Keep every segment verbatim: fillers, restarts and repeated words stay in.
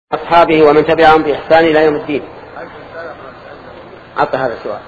أصحابه ومن تبعهم بإحسان إلى يوم الدين. أعطى هذا السؤال.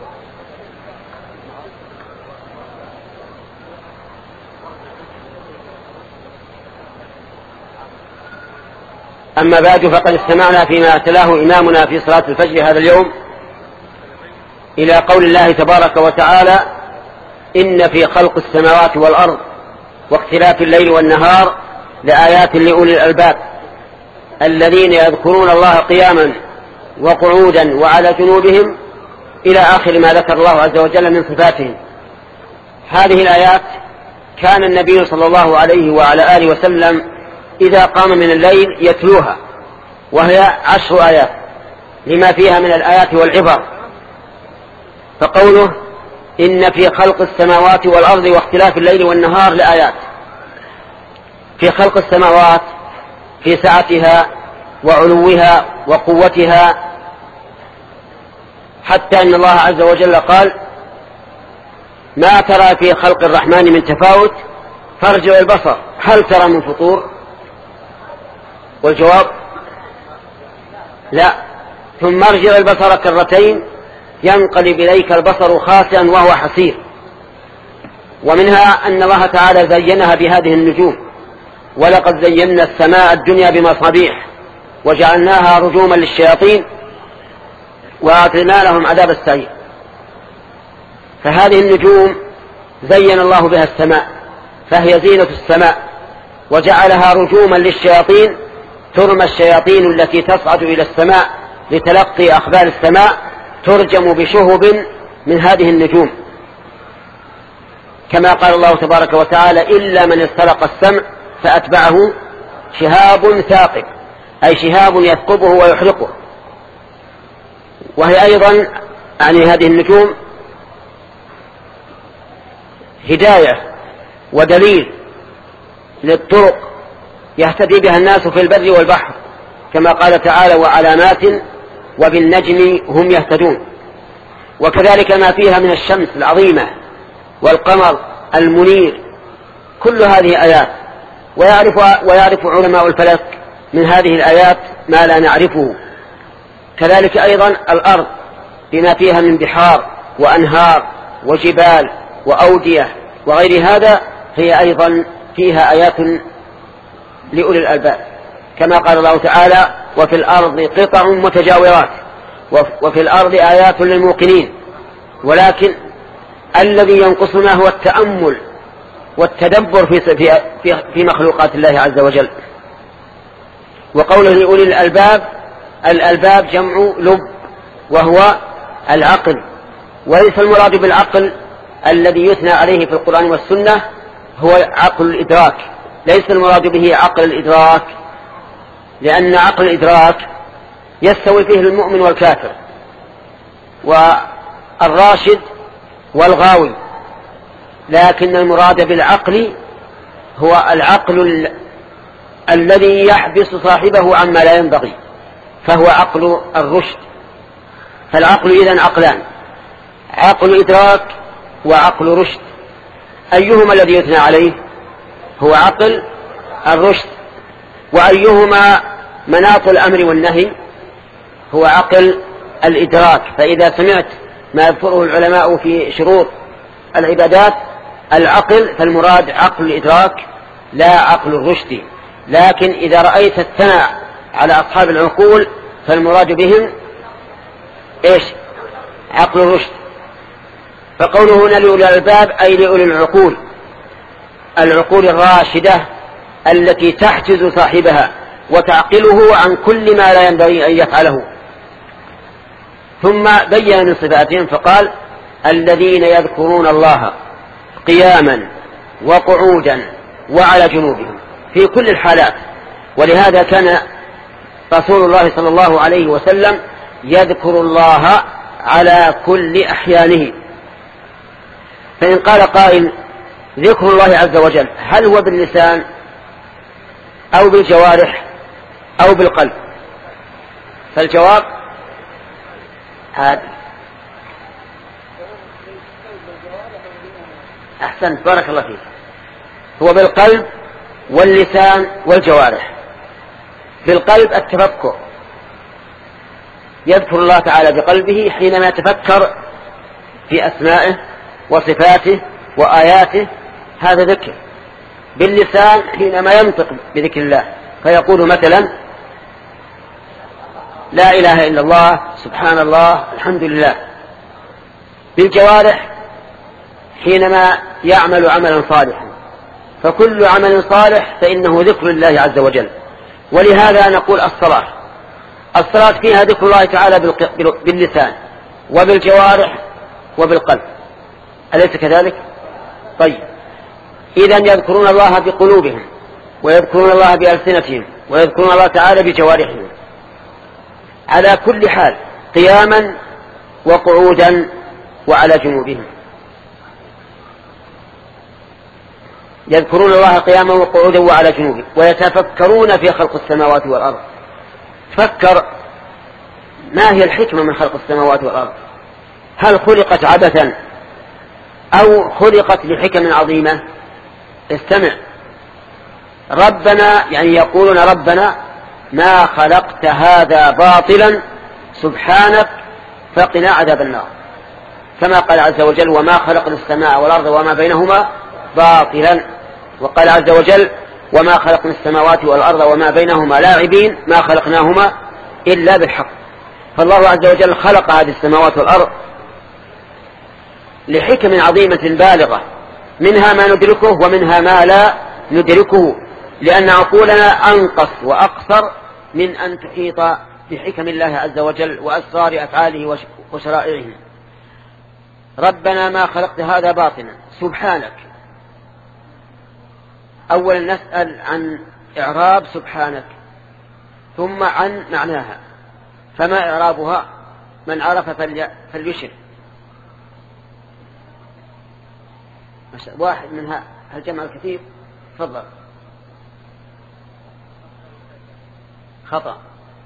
أما بعد، فقد استمعنا فيما تلاه إمامنا في صلاة الفجر هذا اليوم إلى قول الله تبارك وتعالى: إن في خلق السماوات والأرض واختلاف الليل والنهار لآيات لأولي الألباب الذين يذكرون الله قياما وقعودا وعلى جنوبهم، إلى آخر ما ذكر الله عز وجل من صفاتهم. هذه الآيات كان النبي صلى الله عليه وعلى آله وسلم إذا قام من الليل يتلوها، وهي عشر آيات لما فيها من الآيات والعبر. فقوله إن في خلق السماوات والأرض واختلاف الليل والنهار لآيات، في خلق السماوات في سعتها وعلوها وقوتها، حتى إن الله عز وجل قال: ما ترى في خلق الرحمن من تفاوت فارجع البصر هل ترى من فطور. والجواب لا. ثم ارجع البصر كرتين ينقلب إليك البصر خاسئا وهو حسير. ومنها أن الله تعالى زينها بهذه النجوم: ولقد زينا السماء الدنيا بمصابيح وجعلناها رجوما للشياطين وأعتدنا لهم عذاب السعير. فهذه النجوم زين الله بها السماء، فهي زينة السماء، وجعلها رجوما للشياطين، ترمى الشياطين التي تصعد إلى السماء لتلقي أخبار السماء ترجم بشهب من هذه النجوم، كما قال الله تبارك وتعالى: إلا من استرق السمع فأتبعه شهاب ثاقب، أي شهاب يثقبه ويحرقه. وهي أيضا يعني هذه النجوم هداية ودليل للطرق يهتدي بها الناس في البر والبحر، كما قال تعالى: وعلامات وبالنجم هم يهتدون. وكذلك ما فيها من الشمس العظيمة والقمر المنير، كل هذه آيات. ويعرف, ويعرف علماء الفلك من هذه الآيات ما لا نعرفه. كذلك أيضا الأرض بما فيها من بحار وأنهار وجبال وأودية وغير هذا، هي أيضا فيها آيات لأولي الألباب، كما قال الله تعالى: وفي الأرض قطع متجاورات وفي الأرض آيات للموقنين. ولكن الذي ينقصنا هو التأمل والتدبر في, في, في مخلوقات الله عز وجل. وقوله لأولي الألباب، الألباب جمع لب، وهو العقل، وليس المراد بالعقل الذي يثنى عليه في القرآن والسنة هو عقل الإدراك، ليس المراد به عقل الإدراك، لأن عقل الإدراك يستوي فيه المؤمن والكافر والراشد والغاوي. لكن المراد بالعقل هو العقل ال... الذي يحبس صاحبه عما لا ينبغي، فهو عقل الرشد. فالعقل إذن عقلان: عقل إدراك وعقل رشد. أيهما الذي يثنى عليه؟ هو عقل الرشد. وأيهما مناط الأمر والنهي؟ هو عقل الإدراك. فإذا سمعت ما يذكره العلماء في شروط العبادات العقل، فالمراد عقل الإدراك لا عقل الرشد. لكن إذا رأيت الثناء على أصحاب العقول فالمراد بهم إيش؟ عقل الرشد. فقوله هنا لأولي الألباب أي لأولي العقول، العقول الراشدة التي تحجز صاحبها وتعقله عن كل ما لا ينبغي أن يفعله. ثم بين من صفاتهم فقال: الذين يذكرون الله قياما وقعودا وعلى جنوبهم في كل الحالات. ولهذا كان رسول الله صلى الله عليه وسلم يذكر الله على كل أحيانه. فإن قال قائل: ذكر الله عز وجل هل هو باللسان أو بالجوارح أو بالقلب؟ فالجواب هذا. أحسنت، بارك الله فيك. هو بالقلب واللسان والجوارح. بالقلب التفكر، يذكر الله تعالى بقلبه حينما يتفكر في أسمائه وصفاته وآياته، هذا ذكر. باللسان حينما ينطق بذكر الله فيقول مثلا لا إله إلا الله، سبحان الله، الحمد لله. بالجوارح حينما يعمل عملا صالحا، فكل عمل صالح فإنه ذكر الله عز وجل. ولهذا نقول الصلاة الصلاة فيها ذكر الله تعالى باللسان وبالجوارح وبالقلب، أليس كذلك؟ طيب، إذن يذكرون الله بقلوبهم ويذكرون الله بألسنتهم ويذكرون الله تعالى بجوارحهم على كل حال، قياما وقعودا وعلى جنوبهم. يذكرون الله قياما وقعودا وعلى جنوبهم ويتفكرون في خلق السماوات والأرض. فكر ما هي الحكمة من خلق السماوات والأرض؟ هل خلقت عبثا أو خلقت لحكم عظيمة؟ استمع. ربنا يعني يقولون ربنا ما خلقت هذا باطلا سبحانك فقنا عذاب النار، كما قال عز وجل وما خلقنا السماء والأرض وما بينهما باطلا، وقال عز وجل وما خلقنا السماوات والأرض وما بينهما لاعبين ما خلقناهما إلا بالحق. فالله عز وجل خلق هذه السماوات والأرض لحكم عظيمة بالغة، منها ما ندركه ومنها ما لا ندركه، لأن عقولنا أنقص وأقصر من أن تحيط بحكم الله عز وجل وأسرار أفعاله وشرائعه. ربنا ما خلقت هذا باطلا سبحانك. أولا نسأل عن إعراب سبحانك ثم عن معناها، فما إعرابها؟ من عرف فليشر. واحد منها الجمع الكثير، تفضل. خطأ.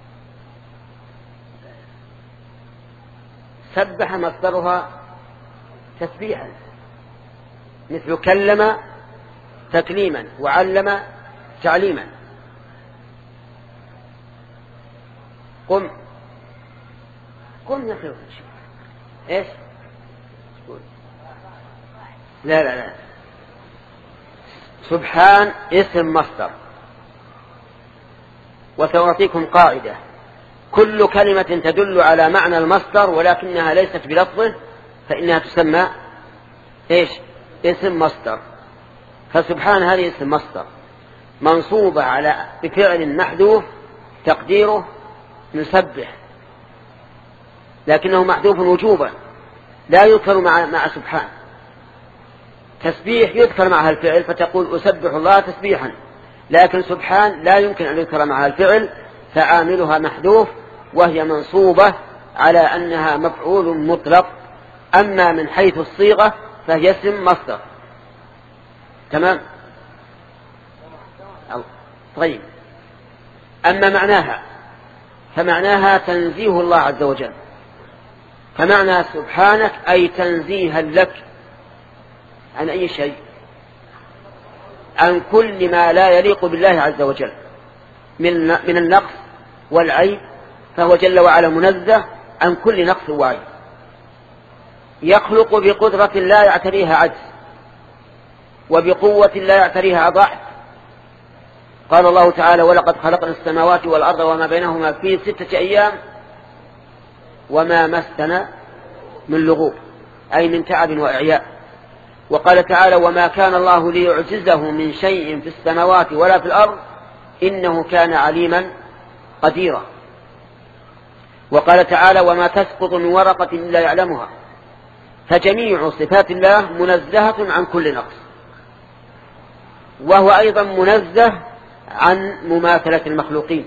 سبح مصدرها تسبيحا، مثل كلم تكليما وعلم تعليما. قم قم يا أخي. إيش؟ لا لا لا سبحان اسم مصدر. وسأعطيكم قاعدة: كل كلمة تدل على معنى المصدر ولكنها ليست بلفظه فإنها تسمى إيش؟ اسم مصدر. فسبحان هذه اسم مصدر منصوبة على بفعل محذوف تقديره نسبح، لكنه محذوف وجوبا لا يذكر مع, مع سبحان. تسبيح يذكر معها الفعل فتقول أسبح الله تسبيحا، لكن سبحان لا يمكن أن يذكر معها الفعل فعاملها محذوف وهي منصوبة على أنها مفعول مطلق. أما من حيث الصيغة فهي اسم مصدر. تمام؟ طيب، أما معناها فمعناها تنزيه الله عز وجل. فمعنى سبحانك أي تنزيها لك عن أي شيء، عن كل ما لا يليق بالله عز وجل من من النقص والعيب، فهو جل وعلا منزه عن كل نقص وعيب. يخلق بقدرة لا يعتريها عجز، وبقوة لا يعتريها ضعف. قال الله تعالى ولقد خلقنا السماوات والأرض وما بينهما في ستة أيام وما مسنا من لغوب، أي من تعب وإعياء. وقال تعالى وما كان الله ليعجزه من شيء في السماوات ولا في الأرض إنه كان عليما قديرا. وقال تعالى وما تسقط من ورقة إلا يعلمها. فجميع صفات الله منزهة عن كل نقص، وهو أيضا منزه عن مماثلة المخلوقين.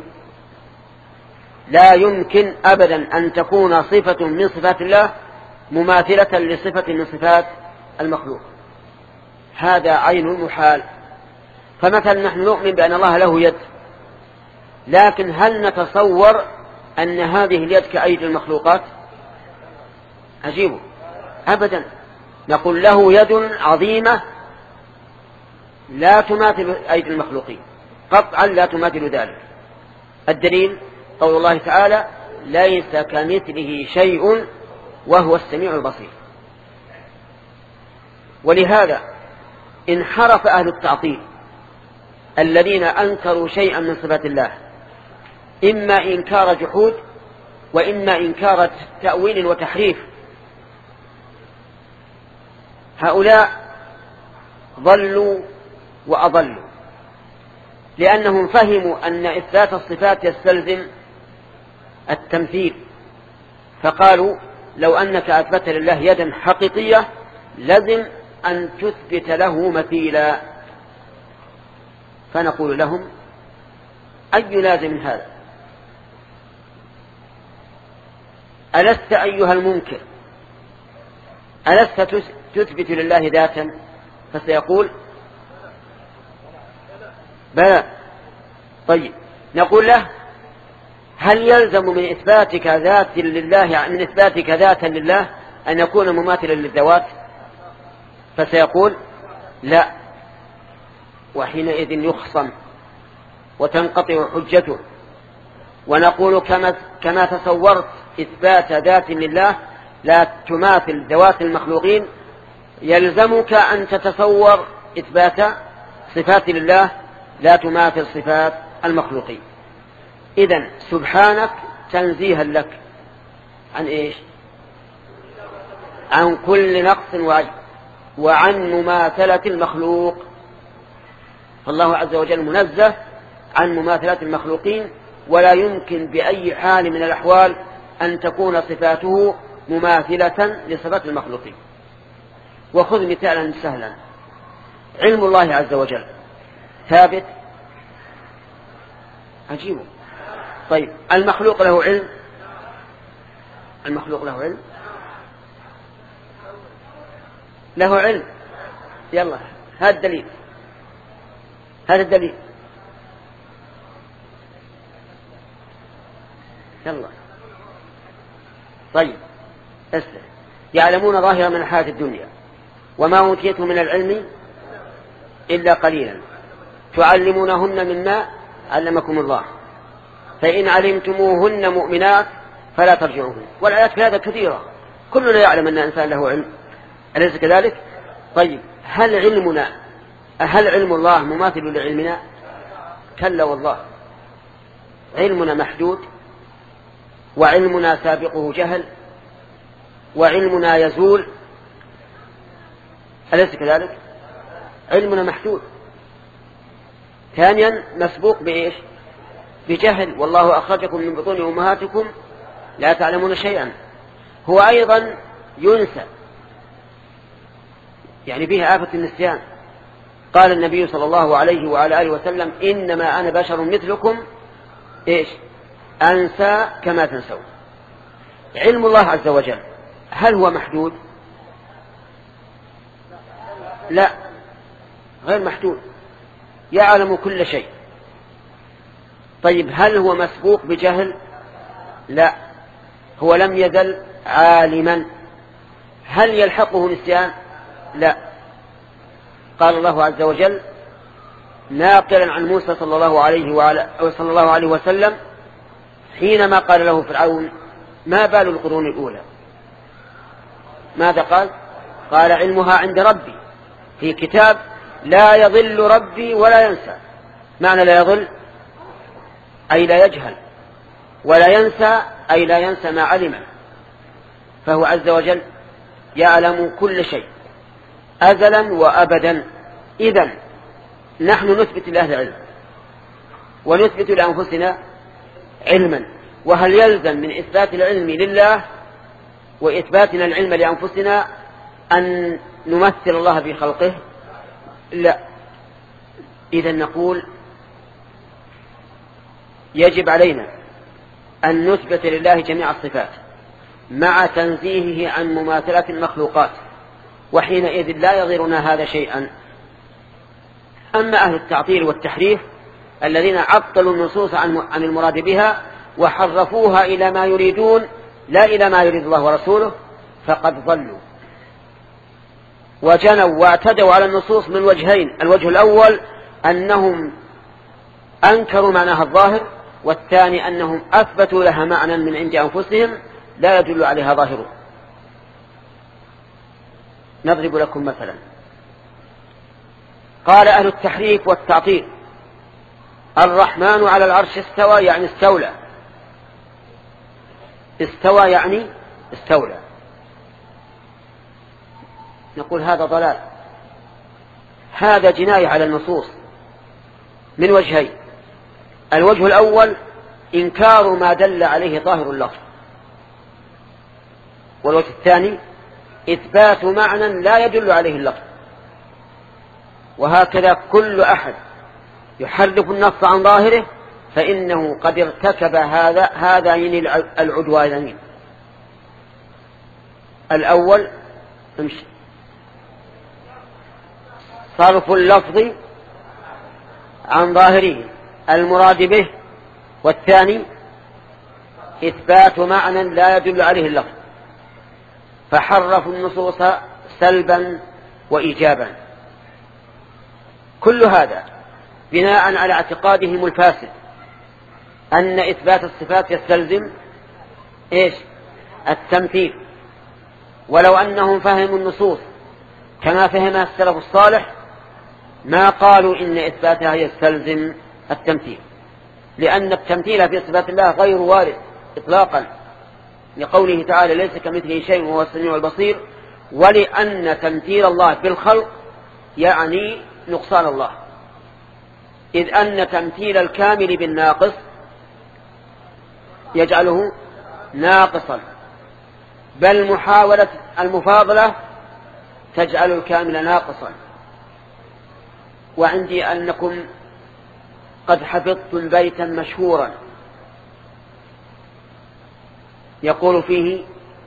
لا يمكن أبدا أن تكون صفة من صفات الله مماثلة لصفة من صفات المخلوق، هذا عين المحال. فمثلا نحن نؤمن بأن الله له يد، لكن هل نتصور أن هذه اليد كأيدي المخلوقات؟ عجيب، أبدا. نقول له يد عظيمة لا تماثل أيدي المخلوقين، قطعا لا تماثل ذلك. الدليل قول الله تعالى ليس كمثله شيء وهو السميع البصير. ولهذا انحرف أهل التعطيل الذين أنكروا شيئا من صفات الله، إما إنكار جحود وإما إنكار تأويل وتحريف. هؤلاء ضلوا وأضلوا، لأنهم فهموا أن إثبات الصفات يستلزم التمثيل، فقالوا لو أنك أثبت لله يدا حقيقية لازم أن تثبت له مثيلا. فنقول لهم أي لازم هذا؟ ألست أيها المنكر ألست تثبت لله ذاتا؟ فسيقول بلى. طيب نقول له هل يلزم من إثباتك ذات لله من إثباتك ذاتا لله أن يكون مماثلا للذوات؟ فسيقول لا، وحينئذ يخصم وتنقطع حجته. ونقول كما, كما تصورت إثبات ذات لله لا تماثل ذوات المخلوقين، يلزمك أن تتصور إثبات صفات لله لا تماثل صفات المخلوقين. إذن سبحانك تنزيها لك عن إيش؟ عن كل نقص وعجب وعن مماثلة المخلوق. فالله عز وجل منزه عن مماثلة المخلوقين، ولا يمكن بأي حال من الأحوال أن تكون صفاته مماثلة لصفات المخلوقين. وخذ مثالا سهلا، علم الله عز وجل ثابت عجيب. طيب المخلوق له علم؟ المخلوق له علم؟ له علم. يلا هذا الدليل، هذا الدليل. يلا طيب اسلم. يعلمون ظاهرا من الحياة الدنيا وما أوتيتم من العلم إلا قليلا تعلمونهن مما علمكم الله فإن علمتموهن مؤمنات فلا ترجعوهن. والآيات في هذا كثيرة، كلنا يعلم أن الإنسان له علم، أليس كذلك؟ طيب هل علمنا هل علم الله مماثل لعلمنا؟ كلا والله، علمنا محدود، وعلمنا سابقه جهل، وعلمنا يزول، أليس كذلك؟ علمنا محدود. ثانيا مسبوق بإيش؟ بجهل، والله أخرجكم من بطون أمهاتكم لا تعلمون شيئا. هو أيضا ينسى، يعني به آفة النسيان. قال النبي صلى الله عليه وعلى آله وسلم إنما أنا بشر مثلكم إيش؟ أنسى كما تنسون. علم الله عز وجل هل هو محدود؟ لا، غير محدود، يعلم كل شيء. طيب هل هو مسبوق بجهل؟ لا، هو لم يزل عالما. هل يلحقه نسيان؟ لا. قال الله عز وجل ناقلا عن موسى صلى الله عليه وعلى صلى الله عليه وسلم حينما قال له فرعون ما بال القرون الأولى؟ ماذا قال؟ قال علمها عند ربي في كتاب لا يضل ربي ولا ينسى. معنى لا يضل أي لا يجهل، ولا ينسى أي لا ينسى ما علم. فهو عز وجل يعلم كل شيء أزلا وأبدا. إذن نحن نثبت لله علم ونثبت لأنفسنا علما. وهل يلزم من إثبات العلم لله وإثباتنا العلم لأنفسنا أن نمثل الله في خلقه؟ لا. إذن نقول يجب علينا أن نثبت لله جميع الصفات مع تنزيهه عن مماثلة المخلوقات، وحينئذ لا يضرنا هذا شيئا. أما أهل التعطيل والتحريف الذين عطلوا النصوص عن المراد بها وحرفوها إلى ما يريدون لا إلى ما يريد الله ورسوله فقد ضلوا وجنوا واعتدوا على النصوص من وجهين. الوجه الأول أنهم أنكروا معناها الظاهر والثاني أنهم أثبتوا لها معنى من عند أنفسهم لا يدل عليها ظاهره. نضرب لكم مثلا. قال أهل التحريف والتعطيل: الرحمن على العرش استوى يعني استولى. استوى يعني استولى. نقول هذا ضلال، هذا جناية على النصوص من وجهين: الوجه الأول إنكار ما دل عليه ظاهر اللفظ، والوجه الثاني إثبات معنى لا يدل عليه اللفظ. وهكذا كل أحد يحرف النص عن ظاهره فإنه قد ارتكب هذا هذين العدوانين. الأول امشي صرف اللفظ عن ظاهره المراد به، والثاني إثبات معنى لا يدل عليه اللفظ، فحرفوا النصوص سلبا وإيجابا. كل هذا بناء على اعتقادهم الفاسد أن إثبات الصفات يستلزم إيش؟ التمثيل. ولو أنهم فهموا النصوص كما فهمها السلف الصالح ما قالوا إن إثباتها يستلزم التمثيل، لأن التمثيل في صفات الله غير وارد إطلاقا، لقوله تعالى: ليس كمثله شيء وهو السميع البصير. ولأن تمثيل الله بالخلق يعني نقصان الله، إذ أن تمثيل الكامل بالناقص يجعله ناقصا، بل محاولة المفاضلة تجعل الكامل ناقصا. وعندي أنكم قد حفظتم بيتا مشهورا يقول فيه: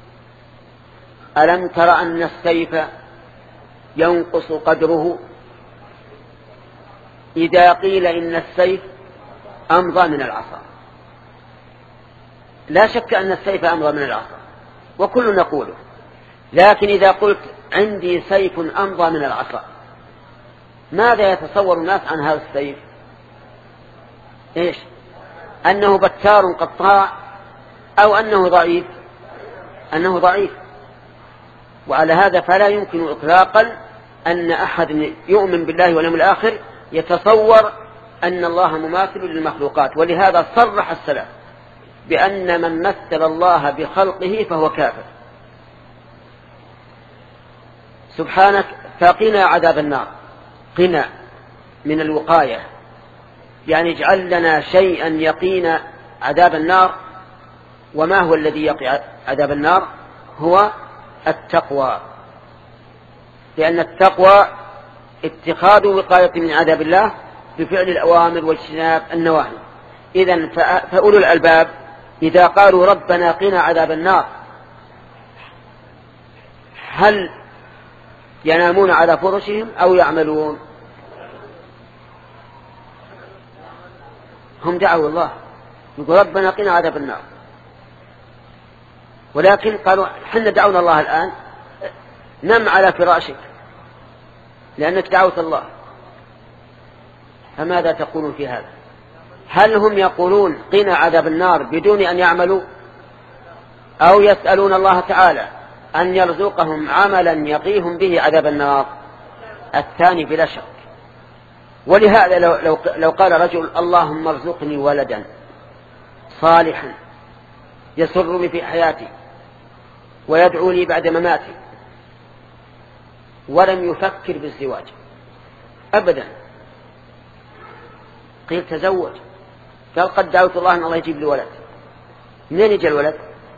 ألم تر أن السيف ينقص قدره إذا قيل إن السيف أمضى من العصا. لا شك أن السيف أمضى من العصا وكل نقوله، لكن إذا قلت عندي سيف أمضى من العصا ماذا يتصور الناس عن هذا السيف؟ إيش؟ أنه بتار قطاع، أو أنه ضعيف أنه ضعيف. وعلى هذا فلا يمكن إطلاقا أن أحد يؤمن بالله واليوم الآخر يتصور أن الله مماثل للمخلوقات. ولهذا صرح السلف بأن من مثل الله بخلقه فهو كافر. سبحانك فقنا عذاب النار، قنا من الوقاية، يعني اجعل لنا شيئا يقينا عذاب النار. وما هو الذي يقي عذاب النار؟ هو التقوى، لأن التقوى اتخاذ وقاية من عذاب الله بفعل الأوامر واجتناب النواهي. إذن فأولو الألباب إذا قالوا ربنا قنا عذاب النار هل ينامون على فرشهم أو يعملون؟ هم دعوا الله يقول ربنا قنا عذاب النار، ولكن قالوا حنا دعونا الله الآن، نم على فراشك لأنك دعوت الله. فماذا تقولون في هذا؟ هل هم يقولون قنا عذاب النار بدون أن يعملوا، أو يسألون الله تعالى أن يرزقهم عملا يقيهم به عذاب النار؟ الثاني بلا شك. ولهذا لو, لو, لو قال رجل اللهم ارزقني ولدا صالحا يسرني في حياتي ويدعو لي بعد مماتي، ولم يفكر بالزواج أبدا، قيل تزوج، قال قد دعوت الله أن الله يجيب لي ولد، منين يجي الولد؟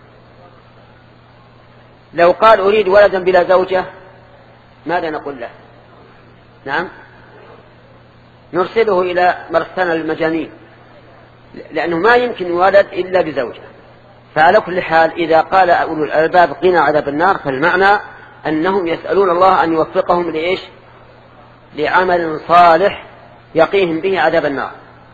لو قال أريد ولدا بلا زوجة ماذا نقول له؟ نعم نرسله إلى مرسنا المجانين، لأنه ما يمكن ولد إلا بزوجة. فعلى كل حال إذا قال أولو الألباب قنا عذاب النار فالمعنى أنهم يسألون الله أن يوفقهم لإيش؟ لعمل صالح يقيهم به عذاب النار.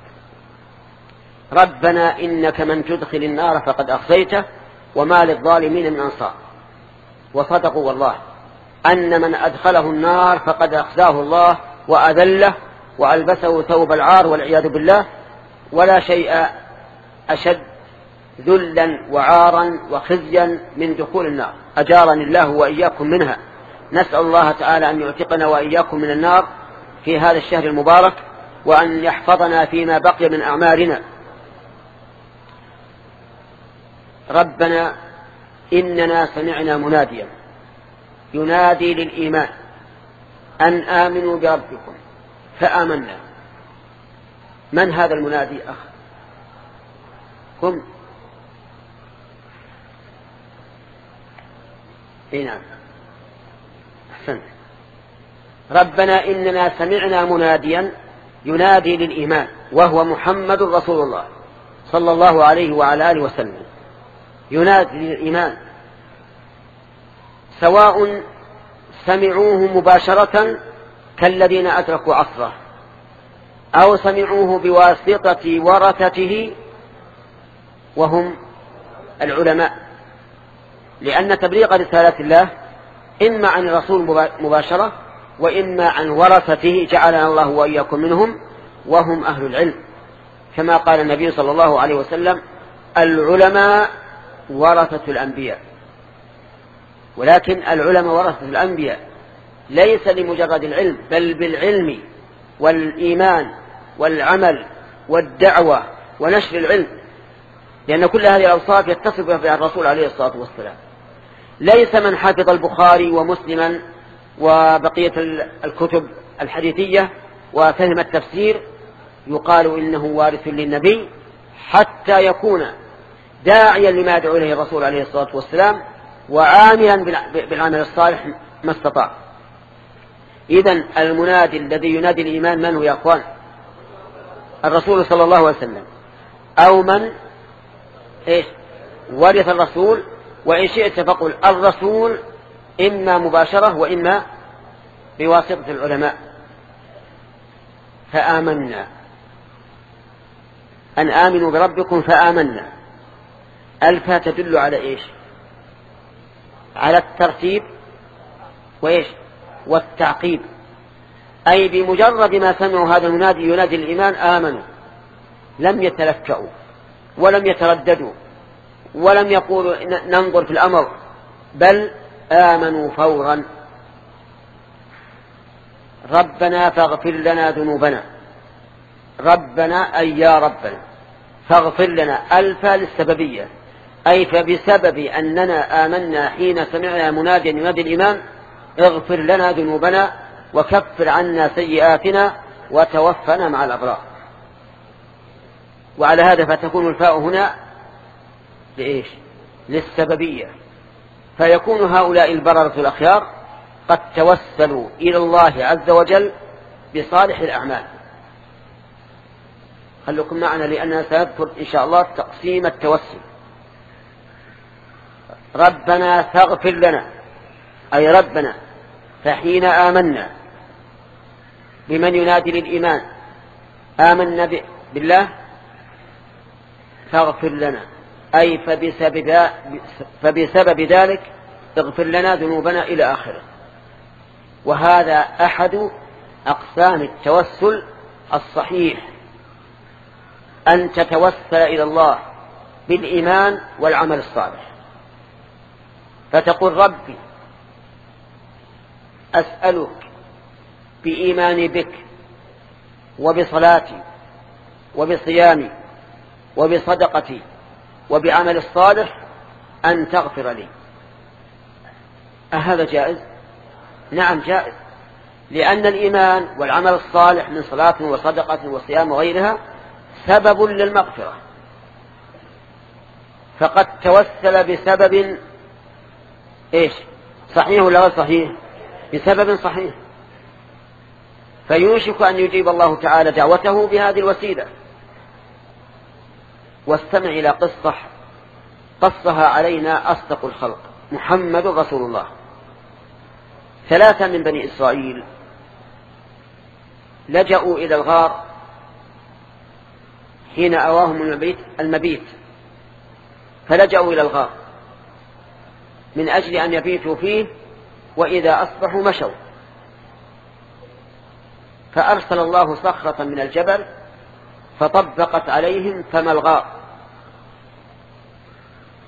ربنا إنك من تدخل النار فقد أخزيته وما للظالمين من أنصار. وصدقوا والله أن من أدخله النار فقد أخزاه الله وأذله وألبسه ثوب العار والعياذ بالله، ولا شيء أشد ذلا وعارا وخزيا من دخول النار، أجارني الله وإياكم منها. نسأل الله تعالى أن يعتقنا وإياكم من النار في هذا الشهر المبارك، وأن يحفظنا فيما بقي من أعمالنا. ربنا إننا سمعنا مناديا ينادي للإيمان أن آمنوا بربكم فآمنا. من هذا المنادي أخ؟ هم إيه نعم أحسنت. ربنا إننا سمعنا مناديا ينادي للإيمان وهو محمد رسول الله صلى الله عليه وعلى آله وسلم، ينادي للإيمان، سواء سمعوه مباشرة كالذين أدركوا عصره أو سمعوه بواسطة ورثته وهم العلماء، لأن تبليغ رسالة الله إما عن الرسول مباشرة وإما عن ورثته جعلنا الله وإياكم منهم وهم أهل العلم، كما قال النبي صلى الله عليه وسلم: العلماء ورثة الأنبياء. ولكن العلماء ورثة الأنبياء ليس لمجرد العلم، بل بالعلم والإيمان والعمل والدعوة ونشر العلم، لأن كل هذه الأوصاف يتصف بها الرسول عليه الصلاة والسلام. ليس من حفظ البخاري ومسلما وبقية الكتب الحديثية وفهم التفسير يقال إنه وارث للنبي حتى يكون داعيا لما يدعو إليه الرسول عليه الصلاة والسلام وعاملا بالعمل الصالح ما استطاع. إذن المنادي الذي ينادي الإيمان من هو يا أخوان؟ الرسول صلى الله عليه وسلم، أو من إيش ورث الرسول، وإن شئت فقل الرسول إما مباشرة وإما بواسطة العلماء. فآمنا أن آمنوا بربكم فآمنا، ألفا تدل على إيش؟ على الترتيب وإيش والتعقيب، أي بمجرد ما سمعوا هذا المنادي ينادي الإيمان آمنوا، لم يتلفعوا ولم يترددوا ولم يقولوا ننظر في الأمر، بل آمنوا فورا. ربنا فاغفر لنا ذنوبنا، ربنا أي يا ربنا، فاغفر لنا ألفا للسببية، أي فبسبب أننا آمنا حين سمعنا مناديا ينادي الإيمان اغفر لنا ذنوبنا وكفر عنا سيئاتنا وتوفنا مع الأبرار. وعلى هذا فتكون الفاء هنا لإيش؟ للسببية، فيكون هؤلاء البررة الأخيار قد توسلوا إلى الله عز وجل بصالح الأعمال. خلوكم معنا لأننا سنذكر إن شاء الله تقسيم التوسل. ربنا فاغفر لنا، أي ربنا فحين آمنا بمن ينادي للإيمان آمنا بالله فاغفر لنا، أي فبسبب, فبسبب ذلك اغفر لنا ذنوبنا إلى آخره. وهذا أحد أقسام التوسل الصحيح، أن تتوسل إلى الله بالإيمان والعمل الصالح، فتقول ربي أسألك بإيماني بك وبصلاتي وبصيامي وبصدقتي وبعمل الصالح أن تغفر لي. أهذا جائز؟ نعم جائز، لأن الإيمان والعمل الصالح من صلاة وصدقة وصيام وغيرها سبب للمغفرة، فقد توسل بسبب إيش؟ صحيح ولا غير صحيح؟ بسبب صحيح، فيوشك أن يجيب الله تعالى دعوته بهذه الوسيلة. واستمع إلى قصة قصها علينا أصدق الخلق محمد رسول الله. ثلاثة من بني إسرائيل لجأوا إلى الغار حين أواهم المبيت, المبيت فلجأوا إلى الغار من أجل أن يبيتوا فيه، وإذا أصبحوا مشوا، فأرسل الله صخرة من الجبل فطبقت عليهم فما الغار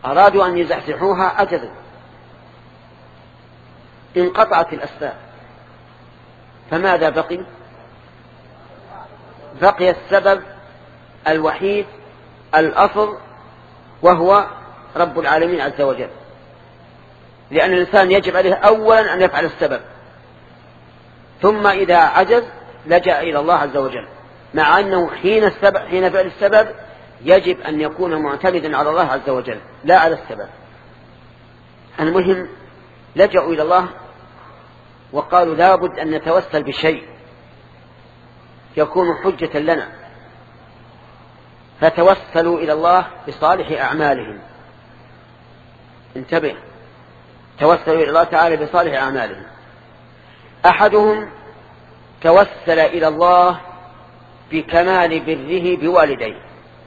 أرادوا أن يزحزحوها عجزوا، انقطعت الأسباب، فماذا بقي؟ بقي السبب الوحيد الأصل، وهو رب العالمين عز وجل، لأن الإنسان يجب عليه أولا أن يفعل السبب، ثم إذا عجز لجأ إلى الله عز وجل، مع أنه حين, السبب حين فعل السبب يجب أن يكون معتمدا على الله عز وجل لا على السبب. المهم لجأوا إلى الله وقالوا لا بد أن نتوسل بشيء يكون حجة لنا، فتوسلوا إلى الله بصالح أعمالهم. انتبه، توسلوا إلى الله تعالى بصالح أعمالهم. أحدهم توسل إلى الله بكمال بره بوالديه،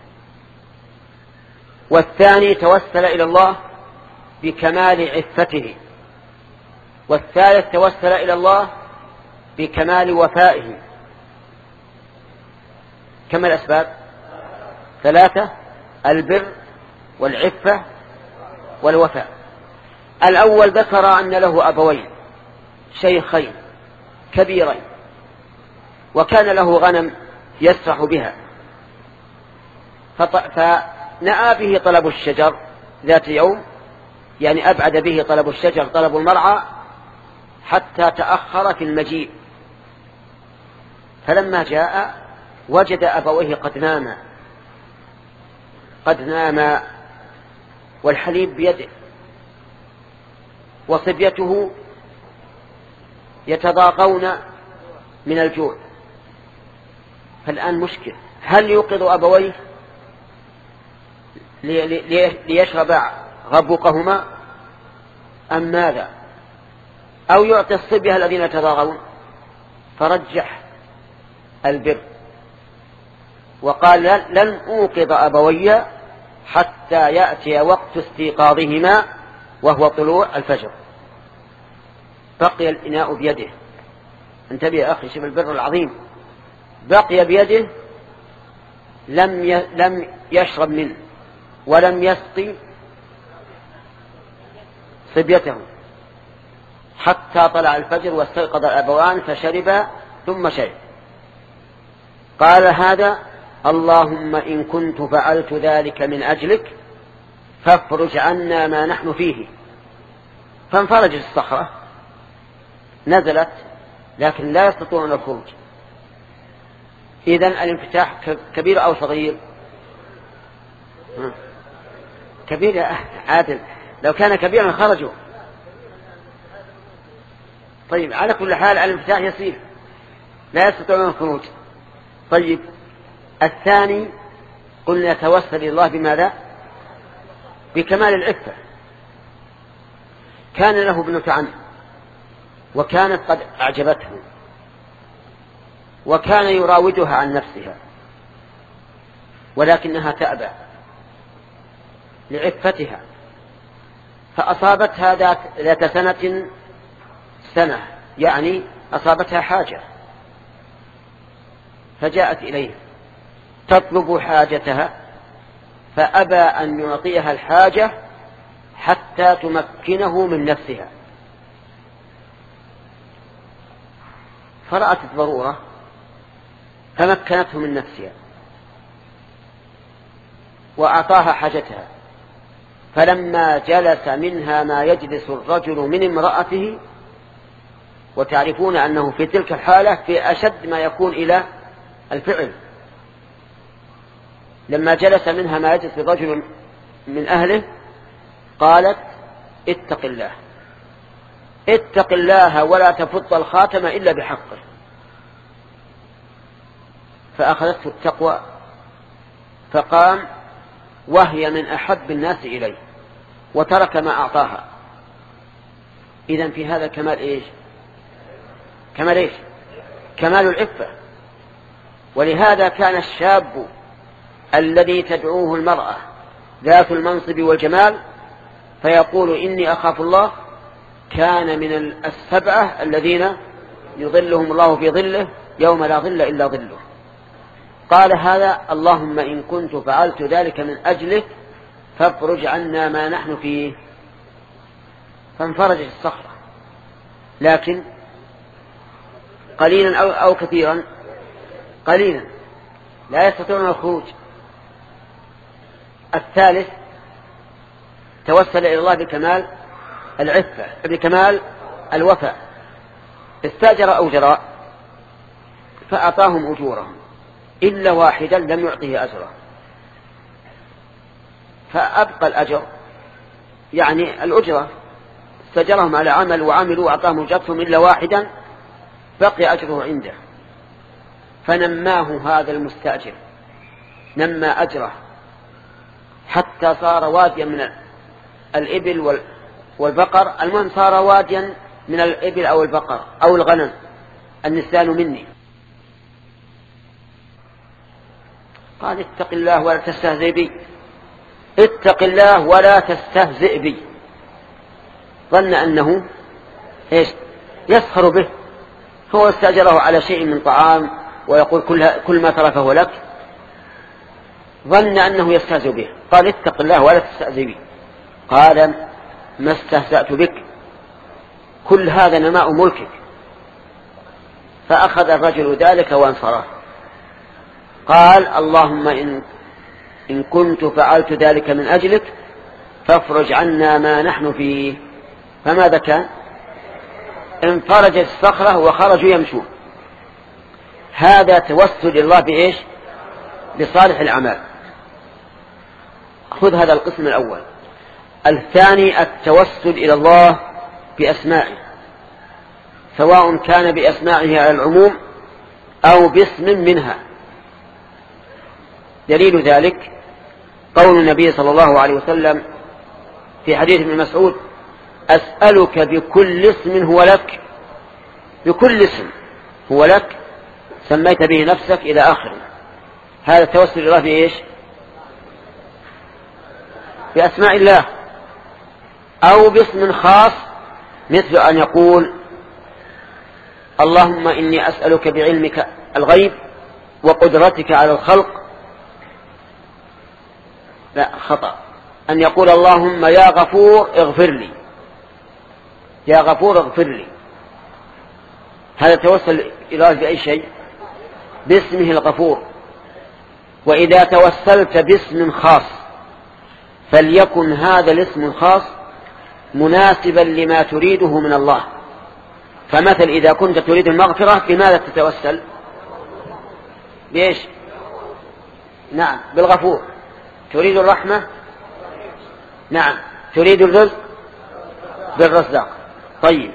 والثاني توسل إلى الله بكمال عفته، والثالث توسل إلى الله بكمال وفائه. كم الأسباب؟ ثلاثة: البر والعفة والوفاء. الأول ذكر أن له أبوين شيخين كبيرين، وكان له غنم يسرح بها، فنأى به طلب الشجر ذات يوم، يعني أبعد به طلب الشجر طلب المرعى حتى تأخر في المجيء، فلما جاء وجد أبويه قد ناما قد ناما والحليب بيده، وصبيته يتضاغون من الجوع. فالآن مشكل، هل يوقظ أبويه ليشرب غبوقهما أم ماذا، أو يعطي الصبية الذين يتضاغون؟ فرجح البر وقال لن أوقظ أبوي حتى يأتي وقت استيقاظهما وهو طلوع الفجر. بقي الإناء بيده، انتبه يا أخي، شوف البر العظيم، بقي بيده، لم لم يشرب منه ولم يسقي صبيته حتى طلع الفجر واستيقظ الأبوان فشربا ثم شرب. قال هذا اللهم إن كنت فعلت ذلك من أجلك فافرج عنا ما نحن فيه. فانفرجت الصخرة، نزلت، لكن لا يستطيعون الخروج. إذن الانفتاح كبير أو صغير؟ كبير يا عادل، لو كان كبيرا خرجوا. طيب على كل حال الانفتاح يصير، لا يستطيعون الخروج. طيب الثاني قلنا توسل إلى الله بماذا؟ بكمال العفة. كان له ابنة عم وكانت قد أعجبته، وكان يراودها عن نفسها ولكنها تأبى لعفتها، فأصابتها ذات, ذات سنة سنة يعني أصابتها حاجة، فجاءت إليه تطلب حاجتها، فأبى أن يعطيها الحاجة حتى تمكنه من نفسها. فرأت الضرورة فمكنته من نفسها وأعطاها حاجتها. فلما جلس منها ما يجلس الرجل من امرأته، وتعرفون أنه في تلك الحالة في أشد ما يكون إلى الفعل، لما جلس منها ما يجلس الرجل من أهله قالت اتق الله اتق الله ولا تفض الخاتم إلا بحقه. فأخذته التقوى فقام وهي من أحب الناس إليه وترك ما أعطاها. إذن في هذا كمال إيش؟ كمال إيش؟ كمال العفة. ولهذا كان الشاب الذي تدعوه المرأة ذات المنصب والجمال فيقول إني أخاف الله، كان من السبعة الذين يظلهم الله في ظله يوم لا ظل إلا ظله. قال هذا اللهم إن كنت فعلت ذلك من أجلك فافرج عنا ما نحن فيه، فانفرجت الصخرة، لكن قليلا أو, أو كثيرا، قليلا لا يستطيعون الخروج. الثالث توسل إلى الله بكمال العفة، بكمال الوفاء، استأجر أجراء فأعطاهم أجورهم إلا واحدا لم يعطيه أجره، فأبقى الأجر يعني الأجرة، استأجرهم على عمل وعملوا وأعطاهم أجرتهم إلا واحدا بقي أجره عنده، فنماه هذا المستأجر، نمى أجره حتى صار واديا من الإبل والبقر، المهم صار واديا من الإبل أو البقر أو الغنم، النسيان مني. قال اتق الله ولا تستهزئ بي، اتق الله ولا تستهزئ بي. ظن أنه إيش يسخر به، هو استأجره على شيء من طعام ويقول كل, كل ما ترى فهو لك، ظن أنه يستهزئ به. قال اتق الله ولا تستهزئ بي. قال ما استهزأت بك، كل هذا نماء ملكك. فأخذ الرجل ذلك وانصرف. قال اللهم إن, إن كنت فعلت ذلك من أجلك فافرج عنا ما نحن فيه. فماذا كان؟ انفرجت الصخرة وخرجوا يمشون. هذا توسل الله بإيش؟ بصالح الأعمال. خذ هذا القسم الأول. الثاني التوسل إلى الله بأسمائه، سواء كان بأسمائه على العموم أو باسم منها. دليل ذلك قول النبي صلى الله عليه وسلم في حديث ابن مسعود أسألك بكل اسم هو لك، بكل اسم هو لك سميت به نفسك إلى آخره. هذا التوسل إلى الله بإيش؟ بأسماء الله، أو باسم خاص، مثل أن يقول اللهم إني أسألك بعلمك الغيب وقدرتك على الخلق. لا، خطأ. أن يقول اللهم يا غفور اغفر لي، يا غفور اغفر لي. هذا توسل إلى بأي شيء؟ باسمه الغفور. وإذا توسلت باسم خاص فليكن هذا الاسم الخاص مناسبا لما تريده من الله. فمثل إذا كنت تريد المغفرة بماذا تتوسل؟ بإيش؟ نعم، بالغفور. تريد الرحمة؟ نعم. تريد الرزق؟ بالرزاق. طيب،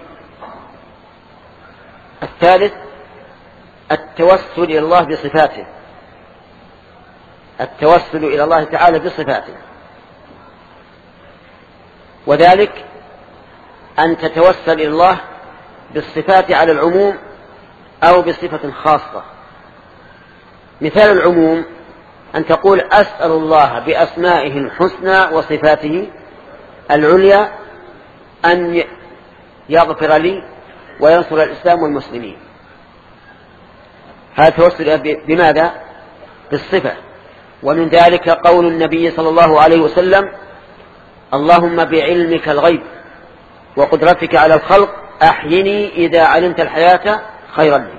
الثالث التوسل إلى الله بصفاته، التوسل إلى الله تعالى بصفاته، وذلك أن تتوسل إلى الله بالصفات على العموم أو بصفة خاصة. مثال العموم أن تقول أسأل الله بأسمائه الحسنى وصفاته العليا أن يغفر لي وينصر الإسلام والمسلمين. هذا توسل بماذا؟ بالصفة. ومن ذلك قول النبي صلى الله عليه وسلم اللهم بعلمك الغيب وقدرتك على الخلق أحيني إذا علمت الحياة خيرا لي.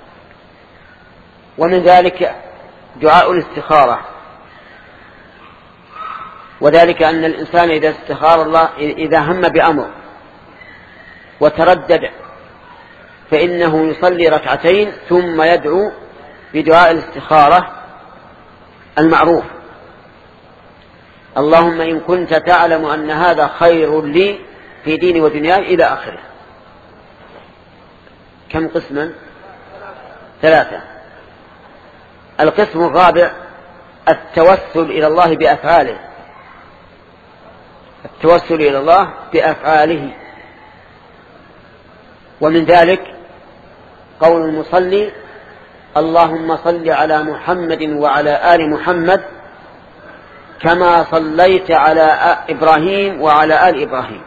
ومن ذلك دعاء الاستخارة، وذلك أن الإنسان إذا استخار الله، إذا هم بأمر وتردد فإنه يصلي ركعتين ثم يدعو بدعاء الاستخارة المعروف اللهم إن كنت تعلم أن هذا خير لي في ديني ودنياي إلى آخره. كم قسما؟ ثلاثة. القسم الرابع التوسل إلى الله بأفعاله، التوسل إلى الله بأفعاله. ومن ذلك قول المصلي اللهم صل على محمد وعلى آل محمد كما صليت على إبراهيم وعلى آل إبراهيم.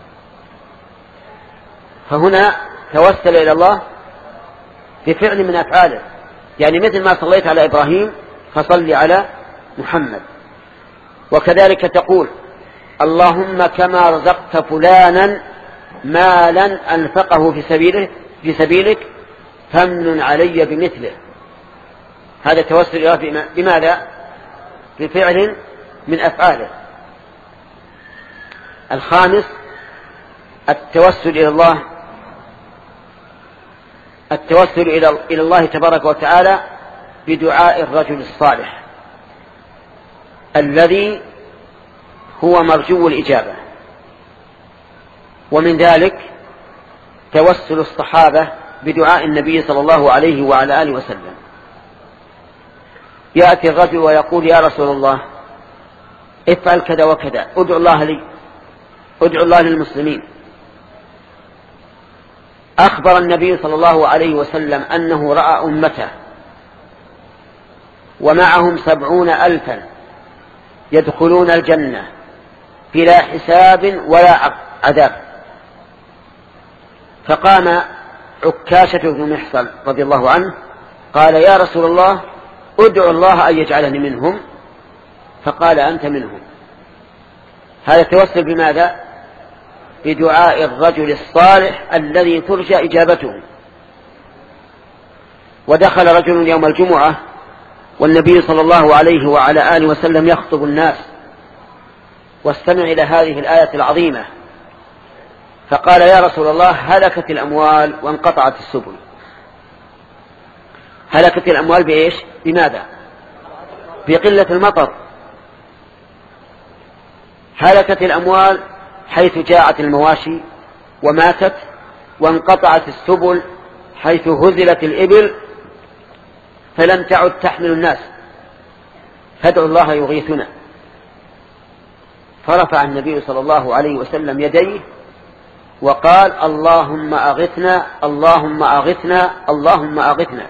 فهنا توسل إلى الله بفعل من أفعاله، يعني مثل ما صليت على إبراهيم فصل على محمد. وكذلك تقول اللهم كما رزقت فلانا مالا أنفقه في سبيله في سبيلك فمن علي بمثله. هذا التوسل إلى الله بماذا؟ بفعل من أفعاله. الخامس التوسل إلى الله التوسل إلى الله تبارك وتعالى بدعاء الرجل الصالح الذي هو مرجو الإجابة. ومن ذلك توسل الصحابة بدعاء النبي صلى الله عليه وعلى آله وسلم. يأتي الرجل ويقول يا رسول الله افعل كذا وكذا، ادعو الله لي، ادعو الله للمسلمين. أخبر النبي صلى الله عليه وسلم أنه رأى أمته ومعهم سبعون ألفا يدخلون الجنة بلا حساب ولا عذاب. فقام عكاشة بن محصن رضي الله عنه قال يا رسول الله ادعو الله أن يجعلني منهم. فقال أنت منهم. هذا توسل بماذا؟ بدعاء الرجل الصالح الذي ترجى إجابته. ودخل رجل يوم الجمعة والنبي صلى الله عليه وعلى آله وسلم يخطب الناس واستمع إلى هذه الآية العظيمة فقال يا رسول الله هلكت الأموال وانقطعت السبل. هلكت الأموال بإيش؟ بماذا؟ بقلة المطر. هلكت الأموال حيث جاءت المواشي وماتت، وانقطعت السبل حيث هزلت الإبل فلم تعد تحمل الناس، فادعوا الله يغيثنا. فرفع النبي صلى الله عليه وسلم يديه وقال اللهم أغثنا اللهم أغثنا اللهم أغثنا،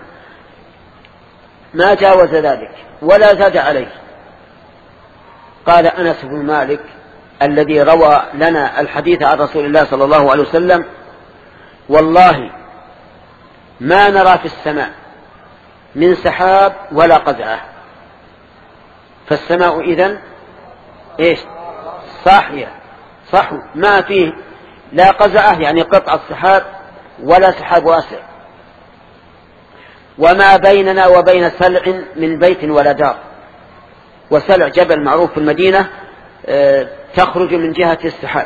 ما جاوز ذلك ولا زاد عليه. قال أنس بن مالك الذي روى لنا الحديث عن رسول الله صلى الله عليه وسلم والله ما نرى في السماء من سحاب ولا قزعة. فالسماء إذن إيش؟ صاحية صحو، ما فيه لا قزعة يعني قطع السحاب ولا سحاب واسع. وما بيننا وبين سلع من بيت ولا دار. وسلع جبل معروف في المدينة تخرج من جهة السحاب.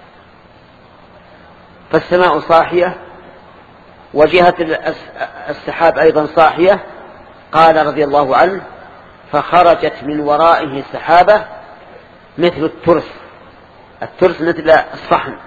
فالسماء صاحية وجهة السحاب أيضا صاحية. قال رضي الله عنه فخرجت من ورائه سحابة مثل الترس، الترس مثل الصحن،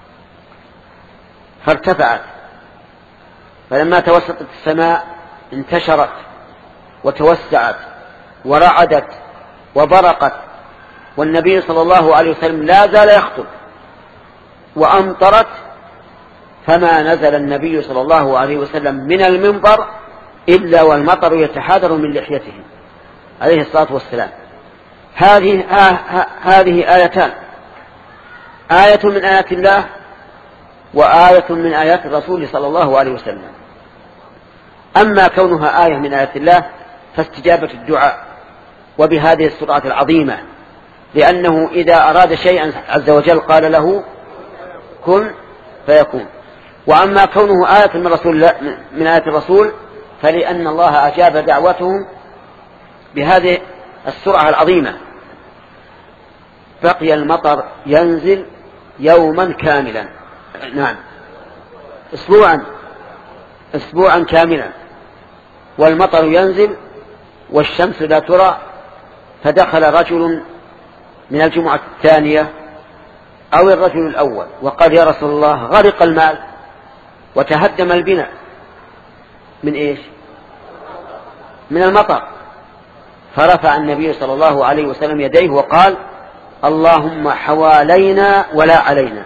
فارتفعت. فلما توسطت السماء انتشرت وتوسعت ورعدت وبرقت، والنبي صلى الله عليه وسلم لا زال يخطب وأمطرت، فما نزل النبي صلى الله عليه وسلم من المنبر إلا والمطر يتحادر من لحيته عليه الصلاة والسلام. هذه آه هذه آيتان، آية من آيات الله وآية من آيات الرسول صلى الله عليه وسلم. أما كونها آية من آيات الله فاستجابة الدعاء وبهذه السرعة العظيمة، لأنه إذا أراد شيئا عز وجل قال له كن فيكون. وأما كونه آية من رسول من آية الرسول فلأن الله أجاب دعوته بهذه السرعة العظيمة. بقي المطر ينزل يوما كاملا، نعم اسبوعا اسبوعا كاملا، والمطر ينزل والشمس لا ترى. فدخل رجل من الجمعة الثانية أو الرجل الأول وقال يا رسول الله غرق المال وتهدم البناء. من إيش؟ من المطر. فرفع النبي صلى الله عليه وسلم يديه وقال اللهم حوالينا ولا علينا،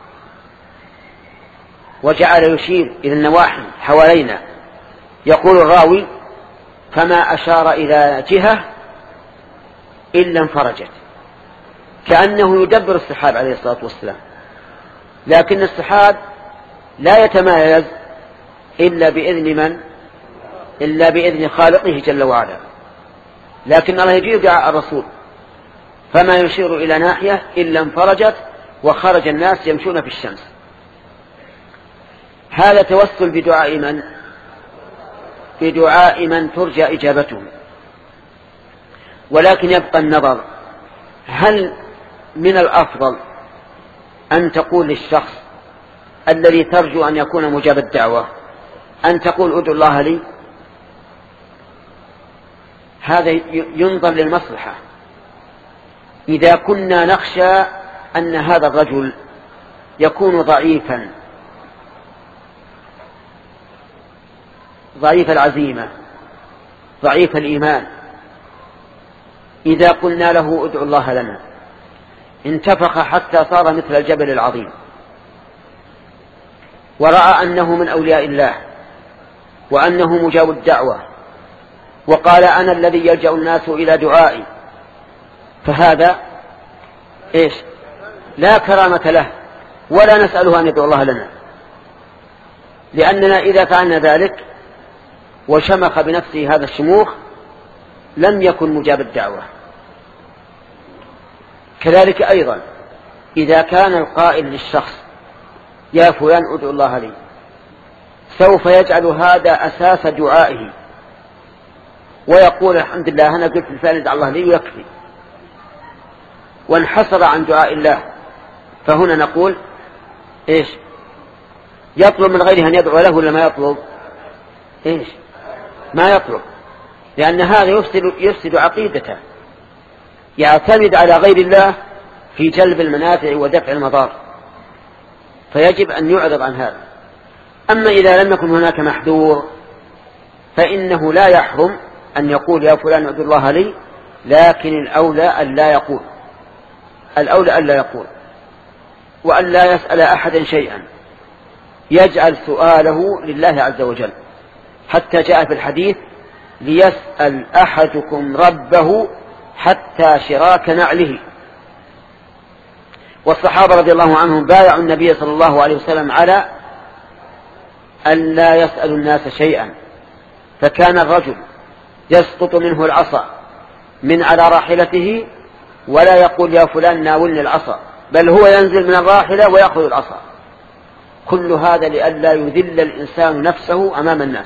وجعل يشير إلى النواحي حوالينا. يقول الراوي فما أشار إلى جهة إلا انفرجت، كأنه يدبر السحاب عليه الصلاة والسلام. لكن السحاب لا يتمايز إلا بإذن من؟ إلا بإذن خالقه جل وعلا. لكن الله يجيب دعاء الرسول فما يشير إلى ناحية إلا انفرجت وخرج الناس يمشون في الشمس. هذا توسل بدعاء من؟ بدعاء من ترجى إجابته. ولكن يبقى النظر، هل من الأفضل أن تقول للشخص الذي ترجو أن يكون مجاب الدعوة أن تقول ادعو الله لي؟ هذا ينظر للمصلحة. إذا كنا نخشى أن هذا الرجل يكون ضعيفا ضعيف العزيمة ضعيف الإيمان، إذا قلنا له ادعو الله لنا انتفخ حتى صار مثل الجبل العظيم، ورأى أنه من أولياء الله وأنه مجاب الدعوة، وقال أنا الذي يلجأ الناس إلى دعائي، فهذا إيش؟ لا كرامة له، ولا نسأله أن يدعو الله لنا، لأننا إذا فعلنا ذلك وشمخ بنفسه هذا الشموخ لم يكن مجاب الدعوة. كذلك أيضا إذا كان القائل للشخص يا فلان ادعو الله لي، سوف يجعل هذا أساس دعائه ويقول الحمد لله أنا قلت لفلان ادعو الله لي ويكفي، وانحصر عن دعاء الله. فهنا نقول إيش؟ يطلب من غيره أن يدعو له ولا ما يطلب؟ إيش؟ ما يطلب، لأن هذا يفسد, يفسد عقيدته، يعتمد على غير الله في جلب المنافع ودفع المضار، فيجب أن يعرض عن هذا. أما إذا لم يكن هناك محذور فإنه لا يحرم أن يقول يا فلان ادعو الله لي، لكن الأولى أن لا يقول الأولى أن لا يقول وأن لا يسأل أحدا شيئا، يجعل سؤاله لله عز وجل، حتى جاء في الحديث ليسأل أحدكم ربه حتى شراك نعله. والصحابة رضي الله عنهم بايعوا النبي صلى الله عليه وسلم على أن لا يسأل الناس شيئا، فكان الرجل يسقط منه العصا من على راحلته ولا يقول يا فلان ناولني العصا، بل هو ينزل من الراحلة ويأخذ العصا. كل هذا لئلا يذل الإنسان نفسه أمام الناس.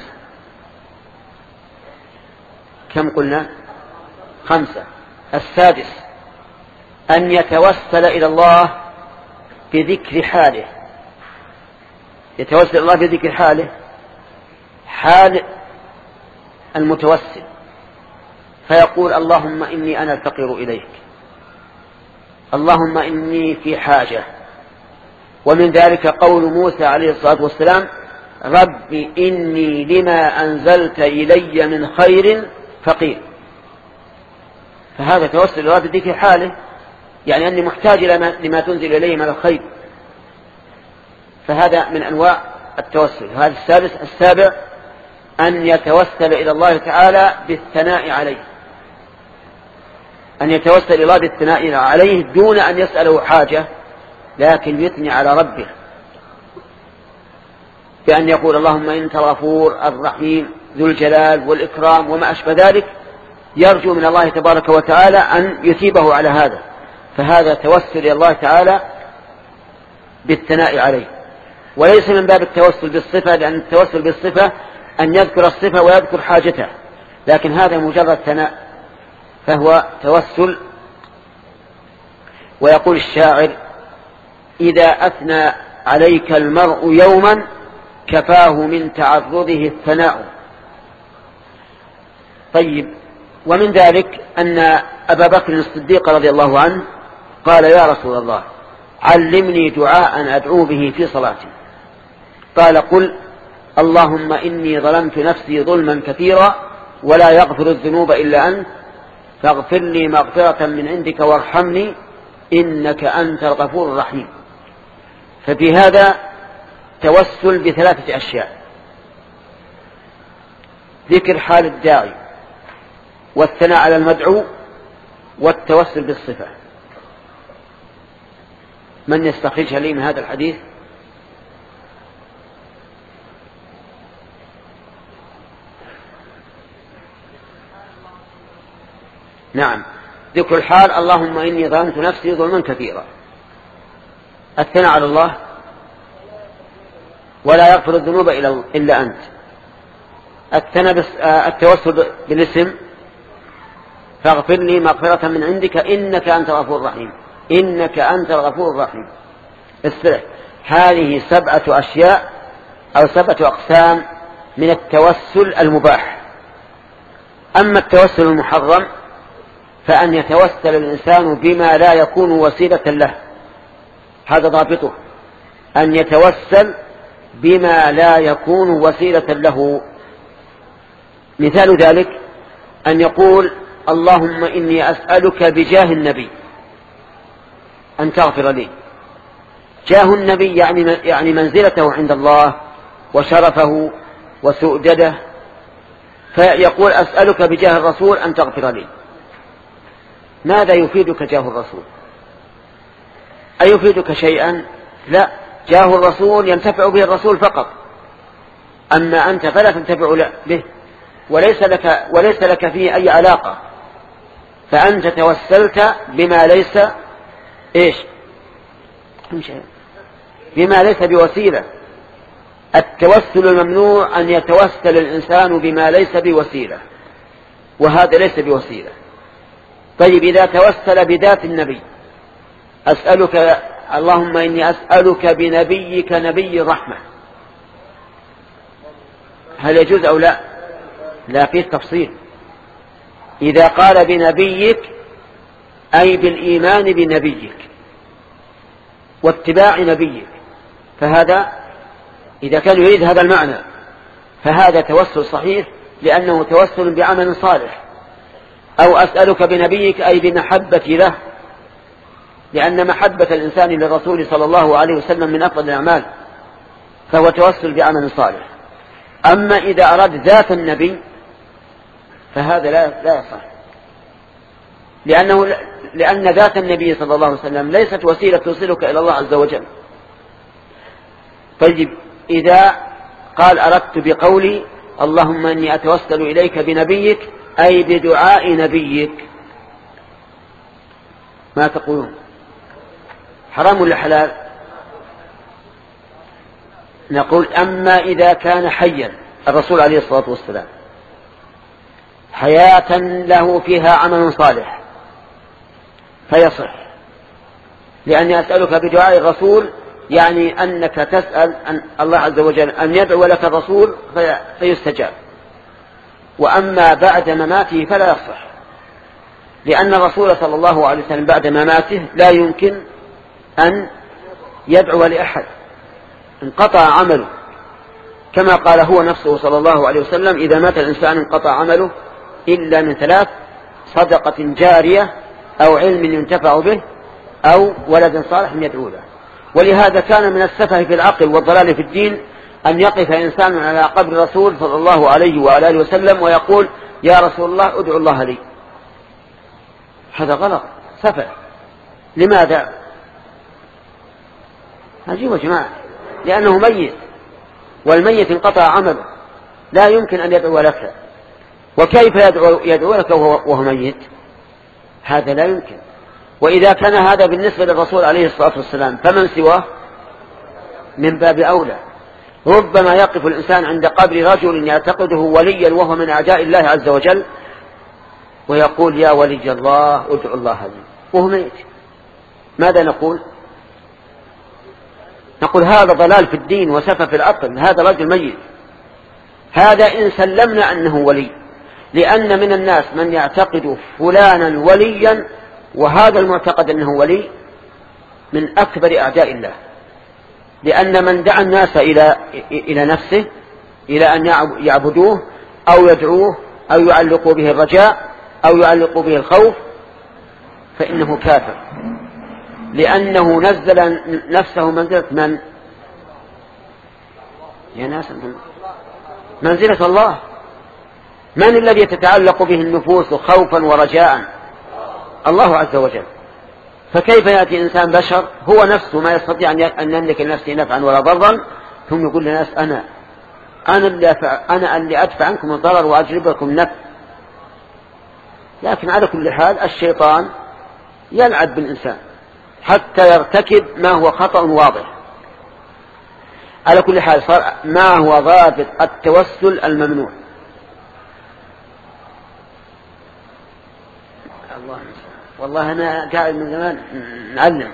كم قلنا؟ خمسة. السادس أن يتوسل إلى الله بذكر حاله، يتوسل إلى الله بذكر حاله، حال المتوسل، فيقول اللهم إني أنا الفقير إليك، اللهم إني في حاجة. ومن ذلك قول موسى عليه الصلاة والسلام رب إني لما أنزلت إلي من خير فقير. فهذا توسل إلى الله بذكر حاله، يعني أني محتاج لما تنزل إليه من الخير، فهذا من أنواع التوسل. هذا السادس. السابع أن يتوسل إلى الله تعالى بالثناء عليه، أن يتوسل إلى الله بالثناء عليه دون أن يسأله حاجة، لكن يثني على ربه بأن يقول اللهم أنت الغفور الرحيم ذو الجلال والإكرام وما أشبه ذلك، يرجو من الله تبارك وتعالى أن يثيبه على هذا. فهذا توسل إلى الله تعالى بالثناء عليه، وليس من باب التوسل بالصفة، لأن التوسل بالصفة أن يذكر الصفة ويذكر حاجته، لكن هذا مجرد ثناء فهو توسل. ويقول الشاعر إذا أثنى عليك المرء يوما كفاه من تعرضه الثناء. طيب، ومن ذلك أن أبا بكر الصديق رضي الله عنه قال يا رسول الله علمني دعاء أدعو به في صلاتي، قال قل اللهم إني ظلمت نفسي ظلما كثيرا ولا يغفر الذنوب إلا أنت فاغفر لي مغفرة من عندك وارحمني إنك أنت الغفور الرحيم. ففي هذا توسل بثلاثة أشياء: ذكر حال الداعي، والثناء على المدعو، والتوسل بالصفة. من يستخرجها لي من هذا الحديث؟ نعم، ذكر الحال اللهم إني ظلمت نفسي ظلما كثيرا. الثناء على الله ولا يغفر الذنوب إلا أنت. التوسل بالاسم فاغفر لي مغفرة من عندك إنك أنت الغفور الرحيم، إنك أنت الغفور الرحيم. السلح هذه سبعة أشياء أو سبعة أقسام من التوسل المباح. أما التوسل المحرم فأن يتوسل الإنسان بما لا يكون وسيلة له، هذا ضابطه، أن يتوسل بما لا يكون وسيلة له. مثال ذلك أن يقول اللهم إني أسألك بجاه النبي أن تغفر لي. جاه النبي يعني يعني منزلته عند الله وشرفه وسؤدده، فيقول أسألك بجاه الرسول أن تغفر لي. ماذا يفيدك جاه الرسول؟ أيفيدك شيئا؟ لا، جاه الرسول ينتفع به الرسول فقط، أما أنت فلا تنتفع به وليس لك, وليس لك فيه أي علاقة، فأنت توسلت بما ليس إيش؟ بما ليس بوسيلة. التوسل الممنوع أن يتوسل الإنسان بما ليس بوسيلة، وهذا ليس بوسيلة. طيب إذا توسل بذات النبي، أسألك اللهم إني أسألك بنبيك نبي الرحمة، هل يجوز أو لا؟ لا، فيه تفصيل. إذا قال بنبيك أي بالإيمان بنبيك واتباع نبيك، فهذا إذا كان يريد هذا المعنى فهذا توسل صحيح، لأنه توسل بعمل صالح. أو أسألك بنبيك أي بمحبة له، لأن محبة الإنسان للرسول صلى الله عليه وسلم من أفضل الأعمال، فهو توسل بعمل صالح. أما إذا أراد ذات النبي فهذا لا لا يصح، لأنه لأن ذات النبي صلى الله عليه وسلم ليست وسيلة توصلك إلى الله عز وجل. طيب إذا قال أردت بقولي اللهم إني أتوسل إليك بنبيك أي بدعاء نبيك، ما تقولون؟ حرام ولا حلال؟ نقول أما إذا كان حيا الرسول عليه الصلاة والسلام حياة له فيها عمل صالح فيصح، لأني أسألك بدعاء الرسول يعني أنك تسأل أن الله عز وجل أن يدعو لك الرسول في فيستجاب. وأما بعد مماته فلا يصح، لأن الرسول صلى الله عليه وسلم بعد مماته لا يمكن أن يدعو لأحد، انقطع عمله، كما قال هو نفسه صلى الله عليه وسلم إذا مات الإنسان انقطع عمله إلا من ثلاث: صدقة جارية أو علم ينتفع به أو ولد صالح يدعو له. ولهذا كان من السفه في العقل والضلال في الدين أن يقف إنسان على قبر الرسول صلى الله عليه وآله وسلم ويقول يا رسول الله ادعو الله لي. هذا غلط، سفه. لماذا؟ عجيب يا جماعة، لأنه ميت، والميت انقطع عمله، لا يمكن أن يدعو لك. وكيف يدعو, يدعو لك وهو ميت؟ هذا لا يمكن. وإذا كان هذا بالنسبة للرسول عليه الصلاة والسلام فمن سواه من باب أولى. ربما يقف الإنسان عند قبر رجل يعتقده وليا وهو من أعداء الله عز وجل ويقول يا ولي الله ادعو الله لي وهو ميت. ماذا نقول؟ نقول هذا ضلال في الدين وسفه في العقل، هذا رجل ميت. هذا إن سلمنا أنه ولي، لأن من الناس من يعتقد فلانا وليا، وهذا المعتقد أنه ولي من أكبر أعداء الله، لأن من دعا الناس إلى إلى نفسه إلى أن يعبدوه أو يدعوه أو يعلقوا به الرجاء أو يعلقوا به الخوف فإنه كافر، لأنه نزل نفسه منزلة من؟ يا ناس منزلة الله. من الذي تتعلق به النفوس خوفا ورجاء؟ الله عز وجل. فكيف يأتي إنسان بشر هو نفسه ما يستطيع أن يملك لنفسه نفعا ولا ضرا ثم يقول للناس أنا أنا اللي, أنا اللي أدفع عنكم الضرر وأجلب لكم نفع؟ لكن على كل حال الشيطان يلعب بالإنسان حتى يرتكب ما هو خطأ واضح. على كل حال صار ما هو ضابط التوسل الممنوع؟ الله والله أنا قاعد من زمان نعلم.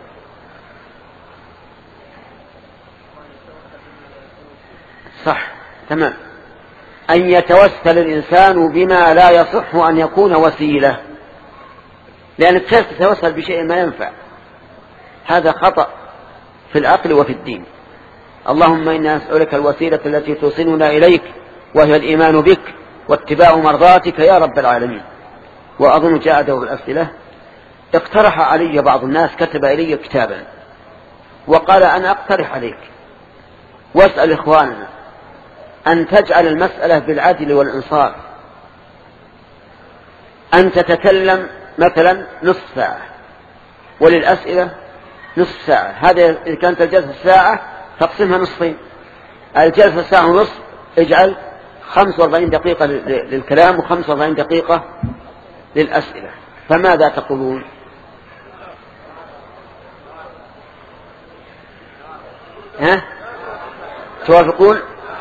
صح تمام. أن يتوسل الإنسان بما لا يصح أن يكون وسيلة، لأنك تتوسل بشيء ما ينفع، هذا خطأ في العقل وفي الدين. اللهم إنا نسألك الوسيلة التي توصلنا إليك وهي الإيمان بك واتباع مرضاتك يا رب العالمين. وأظن جاء دور الأسئلة. اقترح علي بعض الناس، كتب إلي كتابا وقال أنا أقترح عليك واسأل إخواننا أن تجعل المسألة بالعدل والإنصاف، أن تتكلم مثلا نصف ساعة وللأسئلة نصف ساعة. هذا إذا كانت الجلسة ساعة تقسمها نصفين، الجلسة ساعة ونصف اجعل خمس واربعين دقيقة للكلام وخمس واربعين دقيقة للأسئلة. فماذا تقولون؟ ها توافقون؟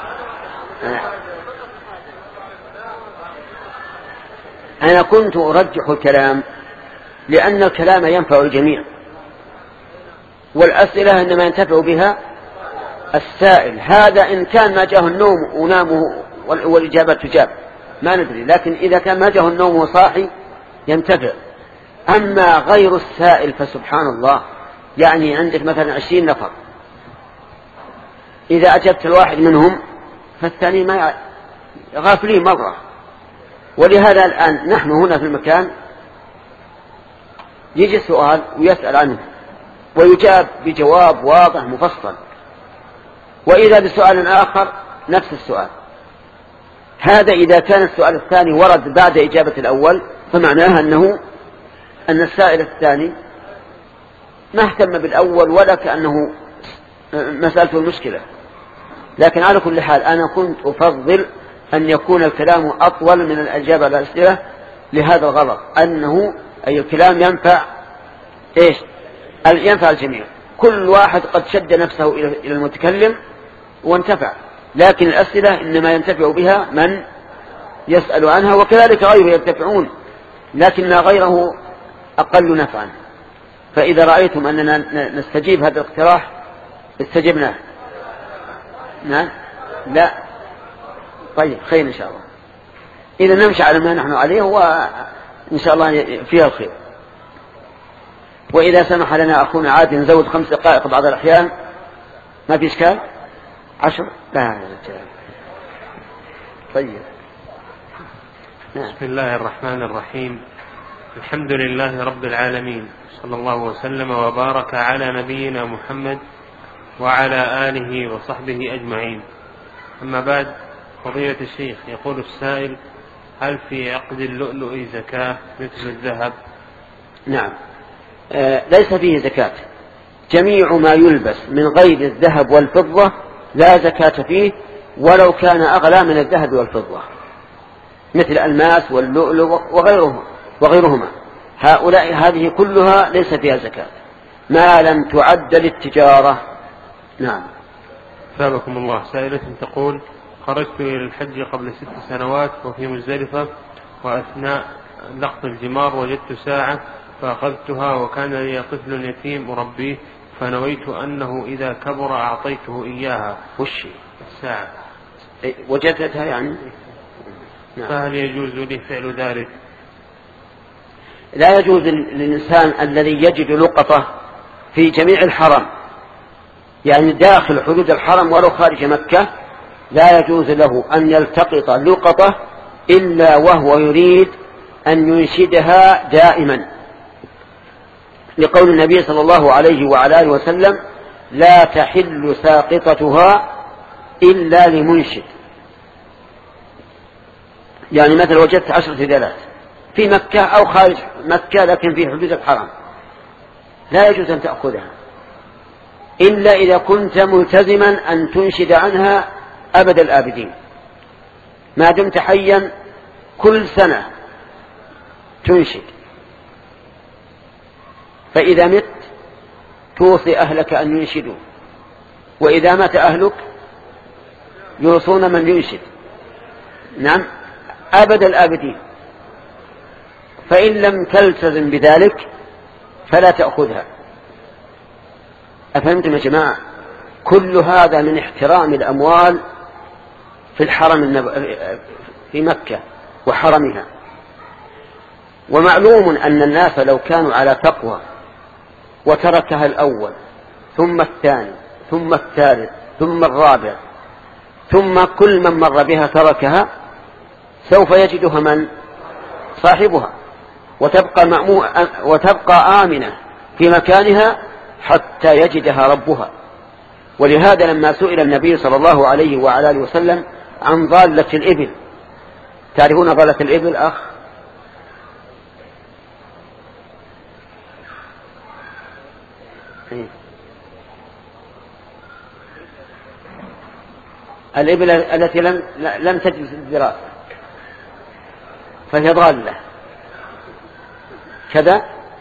أنا كنت أرجح الكلام لأن الكلام ينفع الجميع، والأسئلة إنما ينتفع بها السائل. هذا إن كان ما جاه النوم ونامه والإجابة تجاب ما ندري، لكن إذا كان ما جاه النوم وصاحي ينتفع. أما غير السائل فسبحان الله، يعني عندك مثلا عشرين نفر، إذا أجبت الواحد منهم فالثاني ما غافلين مرة. ولهذا الآن نحن هنا في المكان يجي السؤال ويسأل عنه ويجاب بجواب واضح مفصل، وإذا بسؤال آخر نفس السؤال. هذا إذا كان السؤال الثاني ورد بعد إجابة الأول فمعناها أنه أن السائل الثاني ما اهتم بالأول ولا كأنه مسألته المشكلة. لكن على كل حال أنا كنت أفضل أن يكون الكلام أطول من الإجابة على الأسئلة لهذا الغرض، أنه أي الكلام ينفع إيش؟ ينفع الجميع. كل واحد قد شد نفسه إلى المتكلم وانتفع، لكن الأسئلة إنما ينتفع بها من يسأل عنها، وكذلك غيره ينتفعون، لكن غيره أقل نفعا. فإذا رأيتم أننا نستجيب هذا الاقتراح استجبناه. نعم لا طيب خير إن شاء الله. إذا نمشي على ما نحن عليه وإن شاء الله فيها الخير. وإذا سمح لنا أخونا عاد نزود خمس دقائق بعض الأحيان ما في إشكال. عشر لا طيب. نعم. بسم الله الرحمن الرحيم. الحمد لله رب العالمين، صلى الله وسلم وبارك على نبينا محمد وعلى آله وصحبه أجمعين. أما بعد، فضيلة الشيخ، يقول السائل: هل في عقد اللؤلؤ زكاة مثل الذهب؟ نعم آه ليس فيه زكاة. جميع ما يلبس من غير الذهب والفضة لا زكاة فيه ولو كان أغلى من الذهب والفضة، مثل الماس واللؤلؤ وغيره وغيرهما. هؤلاء هذه كلها ليس فيها زكاة ما لم تعد للتجارة. نعم. ثابكم الله. سائلة تقول: خرجت إلى الحج قبل ست سنوات وفي مزدلفة، وأثناء لقط الجمار وجدت ساعة فأخذتها، وكان لي طفل يتيم أربيه، فنويت أنه إذا كبر أعطيته إياها. وش الساعة وجدتها يعني؟ نعم. فهل يجوز لي فعل ذلك؟ لا يجوز للإنسان الذي يجد لقطة في جميع الحرم، يعني داخل حدود الحرم ولو خارج مكة، لا يجوز له أن يلتقط لقطة إلا وهو يريد أن ينشدها دائما، لقول النبي صلى الله عليه وعلى آله وسلم: لا تحل ساقطتها إلا لمنشد. يعني مثلا وجدت عشرة ريالات في مكة أو خارج مكة لكن في حدود الحرم، لا يجوز أن تأخذها إلا إذا كنت ملتزما أن تنشد عنها أبد الآبدين، ما دمت حيا كل سنة تنشد. فإذا مت توصي أهلك أن ينشدوا، وإذا مات أهلك يوصون من ينشد. نعم، أبد الآبدين. فإن لم تلتزم بذلك فلا تأخذها. أفهمتم يا جماعة؟ كل هذا من احترام الأموال في الحرم النب... في مكة وحرمها. ومعلوم أن الناس لو كانوا على تقوى وتركها الأول ثم الثاني ثم الثالث ثم الرابع ثم كل من مر بها تركها، سوف يجدها من صاحبها، وتبقى, مأمو... وتبقى آمنة في مكانها حتى يجدها ربها. ولهذا لما سئل النبي صلى الله عليه وعلى آله وسلم عن ضالة الإبل، تعرفون ضالة الإبل أخ؟ الإبل التي لم لم تجلس الدراسة فهي ضالة كذا.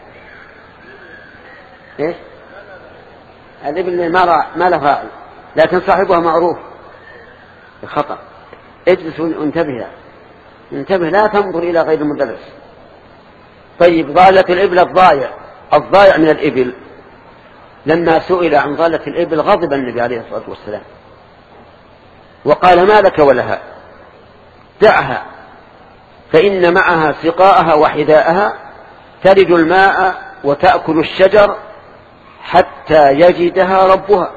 إيش؟ الإبل ما ما له فاعل لكن صاحبها معروف الخطأ. اجلس وانتبه، انتبه لا تنظر إلى غير المدرس. طيب، ضالة الإبل الضايع، الضايع من الإبل. لما سئل عن ضالة الإبل غضب النبي عليه الصلاة والسلام وقال: ما لك ولها، دعها فإن معها سقاءها وحذاءها ترد الماء وتأكل الشجر حتى يجدها ربها.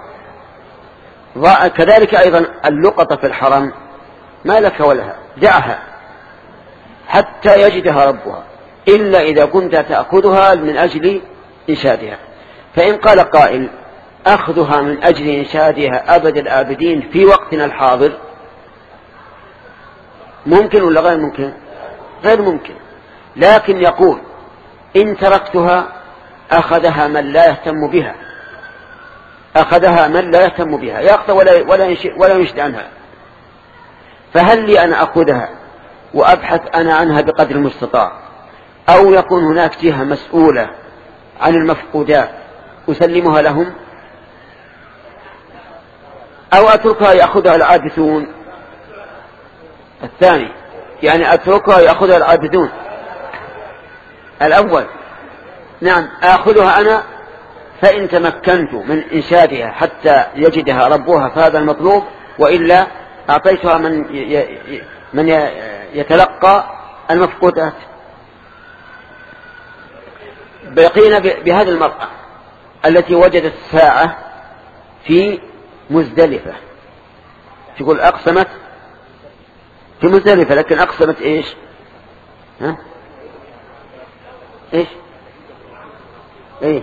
كذلك أيضا اللقطة في الحرم ما لك ولها، دعها حتى يجدها ربها، إلا إذا كنت تأخذها من أجل إنشادها. فإن قال قائل: أخذها من أجل إنشادها أبد الآبدين في وقتنا الحاضر، ممكن ولا غير ممكن؟ غير ممكن. لكن يقول: إن تركتها أخذها من لا يهتم بها، أخذها من لا يهتم بها يأخذ ولا ولا ولا ينشد عنها. فهل لي أن أخذها وأبحث أنا عنها بقدر المستطاع، أو يكون هناك جهة مسؤولة عن المفقودات أسلمها لهم، أو أتركها يأخذها العابثون؟ الثاني، يعني أتركها يأخذها العابثون. الأول نعم، آخذها أنا فإن تمكنت من إنشادها حتى يجدها ربها فهذا المطلوب، وإلا أعطيتها من من يتلقى المفقودات. بقينا بهذه المرأة التي وجدت ساعة في مزدلفة، تقول أقسمت في مزدلفة، لكن أقسمت إيش؟ ها؟ إيش؟ إيه؟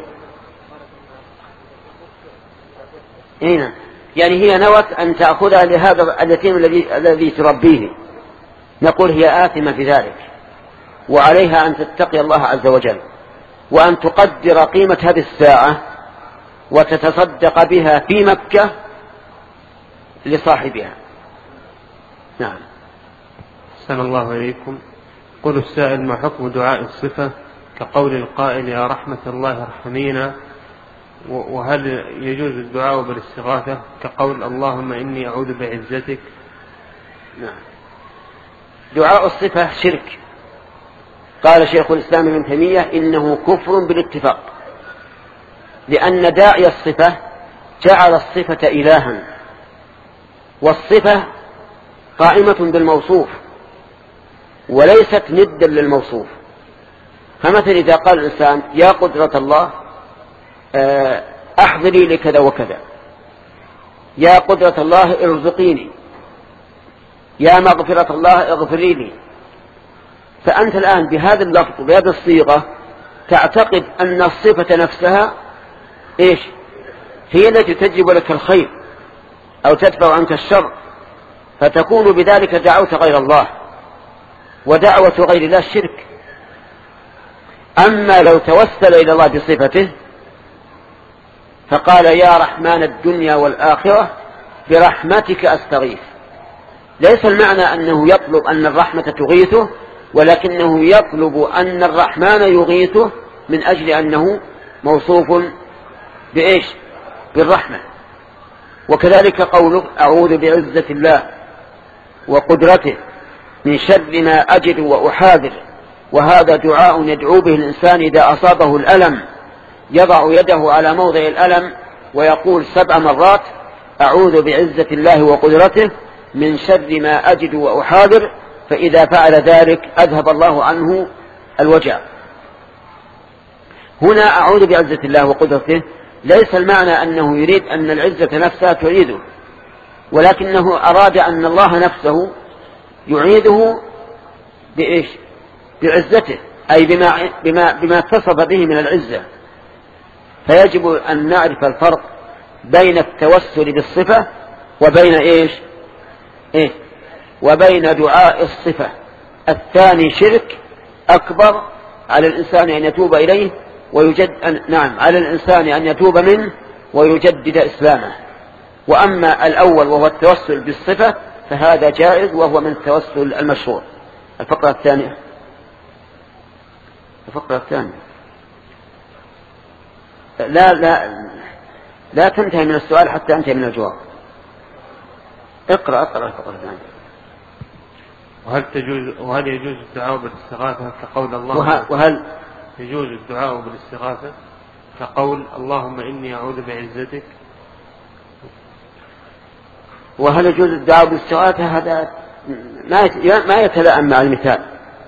هنا يعني هي نوت أن تأخذها لهذا اليتيم الذي الذي تربيه. نقول هي آثمة في ذلك، وعليها أن تتقي الله عز وجل، وأن تقدر قيمة هذه الساعة وتتصدق بها في مكة لصاحبها. نعم. أحسن الله إليكم. قل السائل: ما حكم دعاء الصفة كقول القائل يا رحمة الله ارحمينا؟ وهل يجوز الدعاء بالاستغاثة كقول اللهم إني أعوذ بعزتك؟ نعم. دعاء الصفة شرك. قال شيخ الإسلام ابن تيمية إنه كفر بالاتفاق، لأن داعي الصفة جعل الصفة إلها، والصفة قائمة بالموصوف وليست ندا للموصوف. فمثل إذا قال الإنسان يا قدرة الله أحضري لكذا وكذا، يا قدرة الله ارزقيني، يا مغفرة الله اغفري لي، فأنت الآن بهذا اللفظ بهذه الصيغة تعتقد أن الصفة نفسها إيش؟ هي التي تجلب لك الخير أو تدفع عنك الشر، فتكون بذلك دعوت غير الله، ودعوة غير الله الشرك. أما لو توسل إلى الله بصفته فقال يا رحمن الدنيا والآخرة برحمتك أستغيث، ليس المعنى أنه يطلب أن الرحمة تغيثه، ولكنه يطلب أن الرحمن يغيثه من أجل أنه موصوف بإيش؟ بالرحمة. وكذلك قوله أعوذ بعزة الله وقدرته من شر ما أجد وأحاذر، وهذا دعاء يدعو به الإنسان إذا أصابه الألم، يضع يده على موضع الألم ويقول سبع مرات أعوذ بعزة الله وقدرته من شر ما أجد وأحاذر، فإذا فعل ذلك أذهب الله عنه الوجع. هنا أعوذ بعزة الله وقدرته ليس المعنى أنه يريد أن العزة نفسها تعيده، ولكنه أراد أن الله نفسه يعيده بإيش؟ بعزته، أي بما, بما, بما اتصف به من العزة. فيجب أن نعرف الفرق بين التوسل بالصفة وبين إيش؟ إيه؟ وبين دعاء الصفة. الثاني شرك أكبر، على الإنسان أن يتوب إليه ويجد أن نعم على الإنسان أن يتوب منه ويجدد إسلامه. وأما الأول وهو التوسل بالصفة فهذا جائز وهو من التوسل المشروع. الفقرة الثانية الفقرة الثانية لا لا لا تنتهي من السؤال حتى أنتهي من الجواب. اقرأ اقرأ الفقرة الثانية. وهل تجوز وهل يجوز الدعاء بالاستغاثة كقول الله وهل, وهل يجوز الدعاء بالاستغاثة كقول اللهم إني أعوذ بعزتك؟ وهل يجوز الدعاء بالاستغاثة؟ هذا ما يتلائم مع المثال،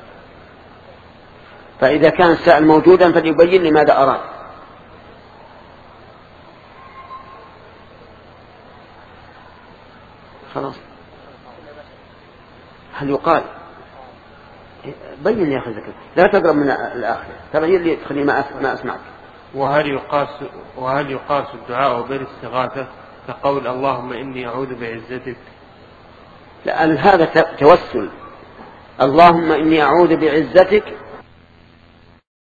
فإذا كان السائل موجودا فليبين لماذا أراد. خلاص. هل يقال بين يا أخي زكي، لا تقرب من الآخر ترى اللي تخلي ما ما أسمعك. وهل يقاس وهل يقاس الدعاء بالاستغاثة كقول اللهم إني أعوذ بعزتك؟ لأن هذا توسل. اللهم إني أعوذ بعزتك